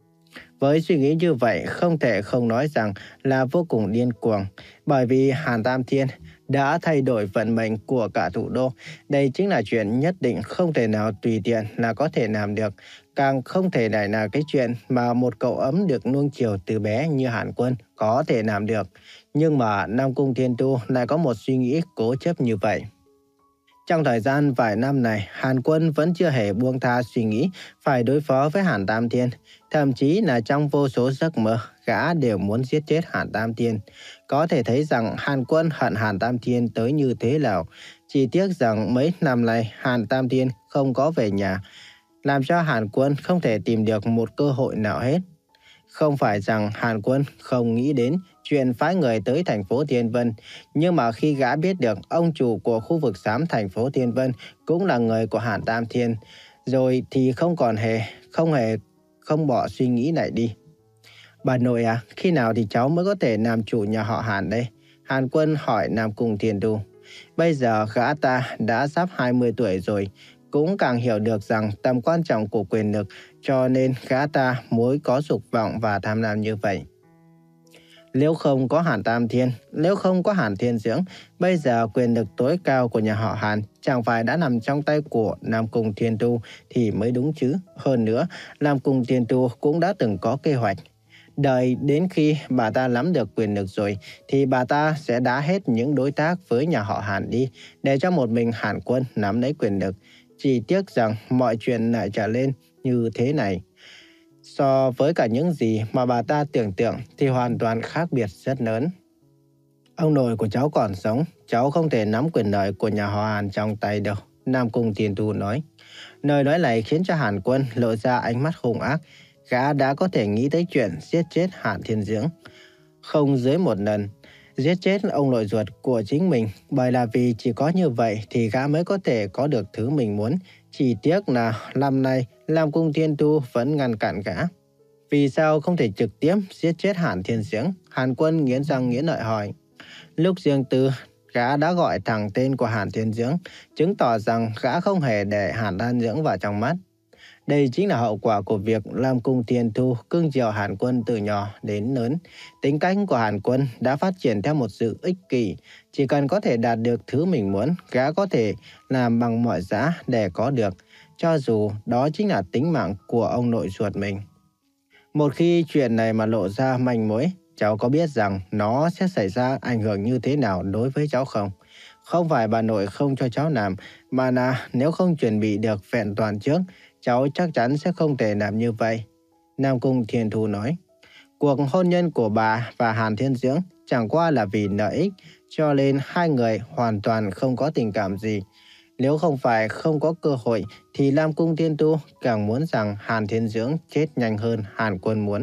Với suy nghĩ như vậy, không thể không nói rằng là vô cùng điên cuồng, bởi vì Hàn Tam Thiên đã thay đổi vận mệnh của cả thủ đô. Đây chính là chuyện nhất định không thể nào tùy tiện là có thể làm được, càng không thể lại là cái chuyện mà một cậu ấm được nuông chiều từ bé như Hàn Quân có thể làm được. Nhưng mà Nam Cung Thiên Tu lại có một suy nghĩ cố chấp như vậy. Trong thời gian vài năm này, Hàn Quân vẫn chưa hề buông tha suy nghĩ phải đối phó với Hàn Tam Thiên. Thậm chí là trong vô số giấc mơ, gã đều muốn giết chết Hàn Tam Thiên. Có thể thấy rằng Hàn Quân hận Hàn Tam Thiên tới như thế nào. Chỉ tiếc rằng mấy năm nay Hàn Tam Thiên không có về nhà, làm cho Hàn Quân không thể tìm được một cơ hội nào hết. Không phải rằng Hàn Quân không nghĩ đến chuyện phái người tới thành phố Thiên Vân, nhưng mà khi gã biết được ông chủ của khu vực xám thành phố Thiên Vân cũng là người của Hàn Tam Thiên, rồi thì không còn hề, không hề không bỏ suy nghĩ này đi. Bà nội à, khi nào thì cháu mới có thể làm chủ nhà họ Hàn đây? Hàn Quân hỏi Nam Cung Thiên Tu. Bây giờ gã ta đã sắp hai mươi tuổi rồi, cũng càng hiểu được rằng tầm quan trọng của quyền lực, cho nên gã ta mới có dục vọng và tham lam như vậy. Nếu không có Hàn Tam Thiên, nếu không có Hàn Thiên Dưỡng, bây giờ quyền lực tối cao của nhà họ Hàn chẳng phải đã nằm trong tay của Nam Cung Thiên Tu thì mới đúng chứ. Hơn nữa, Nam Cung Thiên Tu cũng đã từng có kế hoạch. Đợi đến khi bà ta nắm được quyền lực rồi thì bà ta sẽ đá hết những đối tác với nhà họ Hàn đi để cho một mình Hàn Quân nắm lấy quyền lực. Chỉ tiếc rằng mọi chuyện lại trở lên như thế này. So với cả những gì mà bà ta tưởng tượng thì hoàn toàn khác biệt rất lớn. Ông nội của cháu còn sống, cháu không thể nắm quyền lợi của nhà họ Hàn trong tay đâu, Nam Cung Thiên Tu nói. Lời nói này khiến cho Hàn Quân lộ ra ánh mắt hung ác. Gã đã có thể nghĩ tới chuyện giết chết Hàn Thiên Dưỡng không dưới một lần, giết chết ông nội ruột của chính mình, bởi là vì chỉ có như vậy thì gã mới có thể có được thứ mình muốn. Chỉ tiếc là năm nay Nam Cung Thiên Tu vẫn ngăn cản gã. Vì sao không thể trực tiếp giết chết Hàn Thiên Dưỡng? Hàn Quân nghiến răng nghiến lợi hỏi. Lúc riêng tư, gã đã gọi thẳng tên của Hàn Thiên Dưỡng, chứng tỏ rằng gã không hề để Hàn Thiên Dưỡng vào trong mắt. Đây chính là hậu quả của việc Nam Cung Thiên Tu cưng chiều Hàn Quân từ nhỏ đến lớn. Tính cách của Hàn Quân đã phát triển theo một sự ích kỷ. Chỉ cần có thể đạt được thứ mình muốn, gã có thể làm bằng mọi giá để có được, cho dù đó chính là tính mạng của ông nội ruột mình. Một khi chuyện này mà lộ ra manh mối, cháu có biết rằng nó sẽ xảy ra ảnh hưởng như thế nào đối với cháu không? Không phải bà nội không cho cháu làm, mà là nếu không chuẩn bị được vẹn toàn trước, cháu chắc chắn sẽ không thể làm như vậy. Nam Cung Thiên Tu nói. Cuộc hôn nhân của bà và Hàn Thiên Dưỡng chẳng qua là vì lợi ích, cho nên hai người hoàn toàn không có tình cảm gì. Nếu không phải không có cơ hội thì Nam Cung Thiên Tu càng muốn rằng Hàn Thiên Dưỡng chết nhanh hơn Hàn Quân muốn.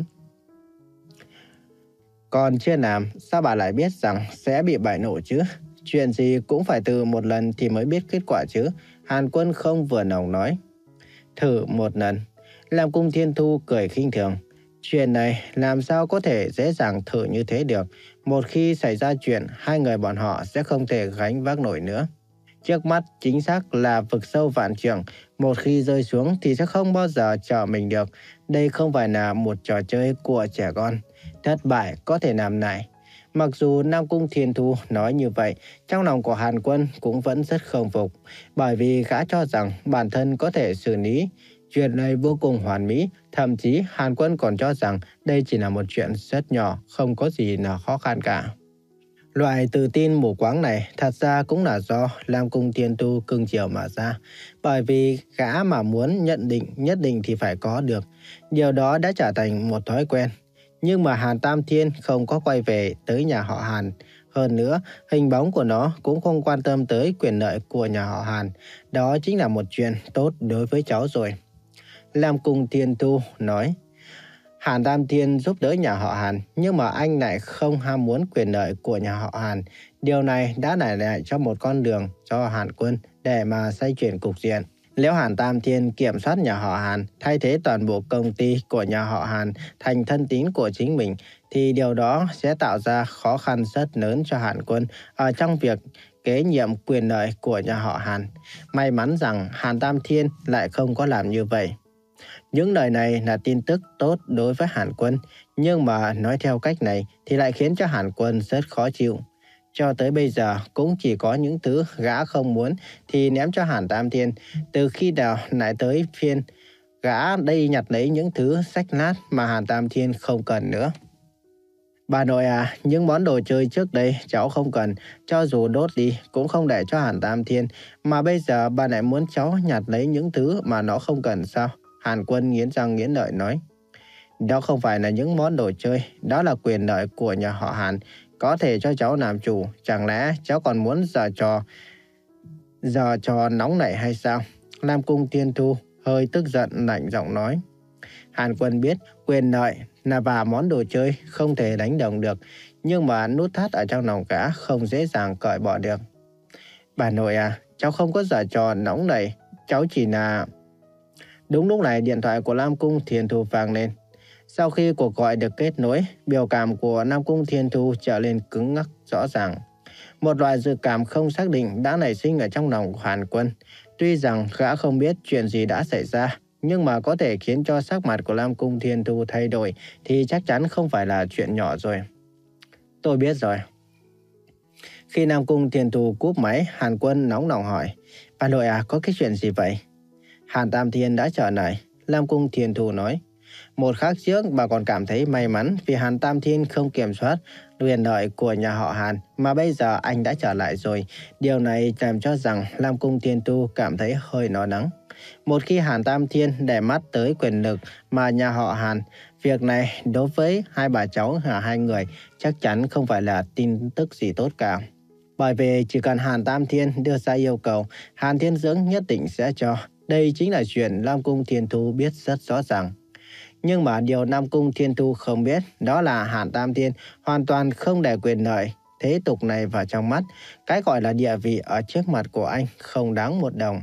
Còn chưa làm, sao bà lại biết rằng sẽ bị bại nổ chứ? Chuyện gì cũng phải từ một lần thì mới biết kết quả chứ. Hàn Quân không vừa lòng nói. Thử một lần. Nam Cung Thiên Tu cười khinh thường. Chuyện này làm sao có thể dễ dàng thử như thế được. Một khi xảy ra chuyện, hai người bọn họ sẽ không thể gánh vác nổi nữa. Trước mắt chính xác là vực sâu vạn trượng. Một khi rơi xuống thì sẽ không bao giờ trở mình được. Đây không phải là một trò chơi của trẻ con. Thất bại có thể làm lại. Mặc dù Nam Cung Thiên Tu nói như vậy, trong lòng của Hàn Quân cũng vẫn rất không phục. Bởi vì gã cho rằng bản thân có thể xử lý chuyện này vô cùng hoàn mỹ. Thậm chí Hàn Quân còn cho rằng đây chỉ là một chuyện rất nhỏ, không có gì là khó khăn cả. Loại tự tin mù quáng này thật ra cũng là do Nam Cung Thiên Tu cưng chiều mà ra. Bởi vì gã mà muốn nhận định nhất định thì phải có được. Điều đó đã trở thành một thói quen. Nhưng mà Hàn Tam Thiên không có quay về tới nhà họ Hàn. Hơn nữa, hình bóng của nó cũng không quan tâm tới quyền lợi của nhà họ Hàn. Đó chính là một chuyện tốt đối với cháu rồi. Nam Cung Thiên Tu nói. Hàn Tam Thiên giúp đỡ nhà họ Hàn, nhưng mà anh lại không ham muốn quyền lợi của nhà họ Hàn. Điều này đã để lại cho một con đường cho Hàn Quân để mà xoay chuyển cục diện. Nếu Hàn Tam Thiên kiểm soát nhà họ Hàn, thay thế toàn bộ công ty của nhà họ Hàn thành thân tín của chính mình, thì điều đó sẽ tạo ra khó khăn rất lớn cho Hàn Quân ở trong việc kế nhiệm quyền lợi của nhà họ Hàn. May mắn rằng Hàn Tam Thiên lại không có làm như vậy. Những lời này là tin tức tốt đối với Hàn Quân, nhưng mà nói theo cách này thì lại khiến cho Hàn Quân rất khó chịu. Cho tới bây giờ cũng chỉ có những thứ gã không muốn thì ném cho Hàn Tam Thiên. Từ khi nào lại tới phiên gã đây nhặt lấy những thứ rách nát mà Hàn Tam Thiên không cần nữa. Bà nội à, những món đồ chơi trước đây cháu không cần, cho dù đốt đi cũng không để cho Hàn Tam Thiên. Mà bây giờ bà lại muốn cháu nhặt lấy những thứ mà nó không cần sao? Hàn Quân nghiến răng nghiến lợi nói. Đó không phải là những món đồ chơi, đó là quyền lợi của nhà họ Hàn. Có thể cho cháu làm chủ, chẳng lẽ cháu còn muốn giở trò, giở trò nóng nảy hay sao? Nam Cung Thiên Tu hơi tức giận lạnh giọng nói. Hàn Quân biết quyền lợi là và món đồ chơi không thể đánh đồng được, nhưng mà nút thắt ở trong lòng gã không dễ dàng cởi bỏ được. Bà nội à, cháu không có giở trò nóng nảy, cháu chỉ là... Đúng lúc này điện thoại của Nam Cung Thiên Tu vang lên. Sau khi cuộc gọi được kết nối, biểu cảm của Nam Cung Thiên Thu trở nên cứng ngắc rõ ràng. Một loại dự cảm không xác định đã nảy sinh ở trong lòng của Hàn Quân. Tuy rằng gã không biết chuyện gì đã xảy ra, nhưng mà có thể khiến cho sắc mặt của Nam Cung Thiên Thu thay đổi thì chắc chắn không phải là chuyện nhỏ rồi. Tôi biết rồi. Khi Nam Cung Thiên Thu cúp máy, Hàn Quân nóng lòng hỏi, bà nội à, có cái chuyện gì vậy? Hàn Tam Thiên đã trở lại. Nam Cung Thiên Thu nói, một khắc trước bà còn cảm thấy may mắn vì Hàn Tam Thiên không kiểm soát quyền lợi của nhà họ Hàn, mà bây giờ anh đã trở lại rồi. Điều này làm cho rằng Nam Cung Thiên Thu cảm thấy hơi lo lắng. Một khi Hàn Tam Thiên để mắt tới quyền lực mà nhà họ Hàn, việc này đối với hai bà cháu và hai người chắc chắn không phải là tin tức gì tốt cả. Bởi vì chỉ cần Hàn Tam Thiên đưa ra yêu cầu, Hàn Thiên Dưỡng nhất định sẽ cho. Đây chính là chuyện Nam Cung Thiên Thu biết rất rõ ràng. Nhưng mà điều Nam Cung Thiên Thu không biết đó là Hàn Tam Thiên hoàn toàn không để quyền lợi thế tục này vào trong mắt. Cái gọi là địa vị ở trước mặt của anh không đáng một đồng.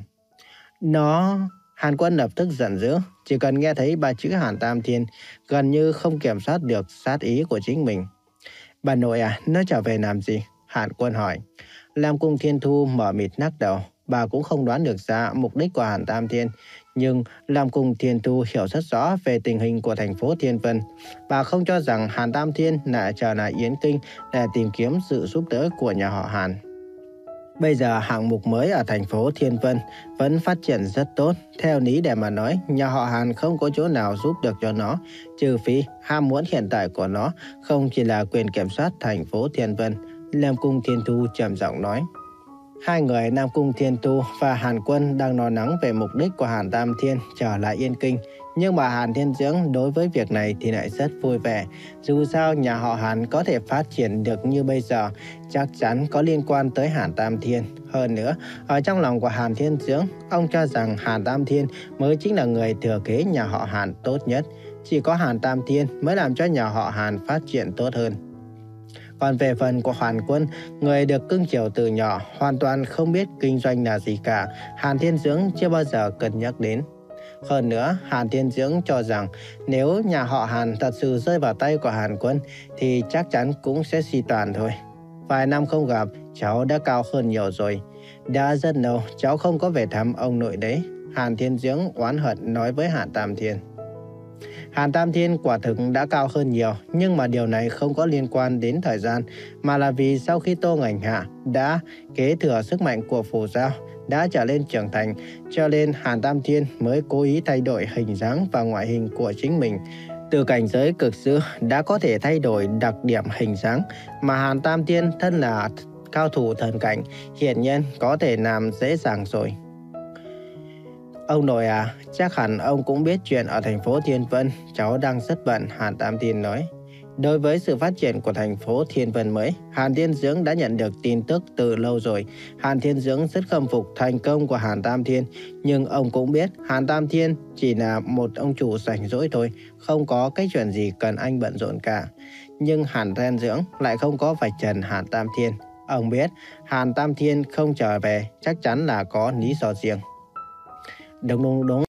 Nó... Hàn Quân lập tức giận dữ. Chỉ cần nghe thấy ba chữ Hàn Tam Thiên, gần như không kiểm soát được sát ý của chính mình. Bà nội à, nó trở về làm gì? Hàn Quân hỏi. Nam Cung Thiên Thu mở mịt lắc đầu. Bà cũng không đoán được ra mục đích của Hàn Tam Thiên. Nhưng Nam Cung Thiên Thu hiểu rất rõ về tình hình của thành phố Thiên Vân. Bà không cho rằng Hàn Tam Thiên lại trở lại Yến Kinh để tìm kiếm sự giúp đỡ của nhà họ Hàn. Bây giờ hạng mục mới ở thành phố Thiên Vân vẫn phát triển rất tốt. Theo lý để mà nói, nhà họ Hàn không có chỗ nào giúp được cho nó, trừ phi ham muốn hiện tại của nó không chỉ là quyền kiểm soát thành phố Thiên Vân. Nam Cung Thiên Thu trầm giọng nói. Hai người Nam Cung Thiên Thu và Hàn Quân đang lo lắng về mục đích của Hàn Tam Thiên trở lại Yên Kinh. Nhưng mà Hàn Thiên Dưỡng đối với việc này thì lại rất vui vẻ. Dù sao nhà họ Hàn có thể phát triển được như bây giờ chắc chắn có liên quan tới Hàn Tam Thiên. Hơn nữa, ở trong lòng của Hàn Thiên Dưỡng, ông cho rằng Hàn Tam Thiên mới chính là người thừa kế nhà họ Hàn tốt nhất. Chỉ có Hàn Tam Thiên mới làm cho nhà họ Hàn phát triển tốt hơn. Còn về phần của Hàn Quân, người được cưng chiều từ nhỏ, hoàn toàn không biết kinh doanh là gì cả, Hàn Thiên Dưỡng chưa bao giờ cân nhắc đến. Hơn nữa, Hàn Thiên Dưỡng cho rằng nếu nhà họ Hàn thật sự rơi vào tay của Hàn Quân thì chắc chắn cũng sẽ suy tàn thôi. Vài năm không gặp, cháu đã cao hơn nhiều rồi. Đã rất lâu cháu không có về thăm ông nội đấy. Hàn Thiên Dưỡng oán hận nói với Hàn Tam Thiên. Hàn Tam Thiên quả thực đã cao hơn nhiều, nhưng mà điều này không có liên quan đến thời gian, mà là vì sau khi Tô Ngành Hạ đã kế thừa sức mạnh của Phù Giao, đã trở lên trưởng thành, cho nên Hàn Tam Thiên mới cố ý thay đổi hình dáng và ngoại hình của chính mình. Từ cảnh giới cực dư đã có thể thay đổi đặc điểm hình dáng, mà Hàn Tam Thiên thân là cao thủ thần cảnh, hiển nhiên có thể làm dễ dàng rồi. Ông nội à, chắc hẳn ông cũng biết chuyện ở thành phố Thiên Vân, cháu đang rất bận, Hàn Tam Thiên nói. Đối với sự phát triển của thành phố Thiên Vân mới, Hàn Thiên Dưỡng đã nhận được tin tức từ lâu rồi. Hàn Thiên Dưỡng rất khâm phục thành công của Hàn Tam Thiên, nhưng ông cũng biết Hàn Tam Thiên chỉ là một ông chủ rảnh rỗi thôi, không có cái chuyện gì cần anh bận rộn cả. Nhưng Hàn Thiên Dưỡng lại không có vạch trần Hàn Tam Thiên. Ông biết Hàn Tam Thiên không trở về chắc chắn là có lý do riêng. Đúng đúng đúng.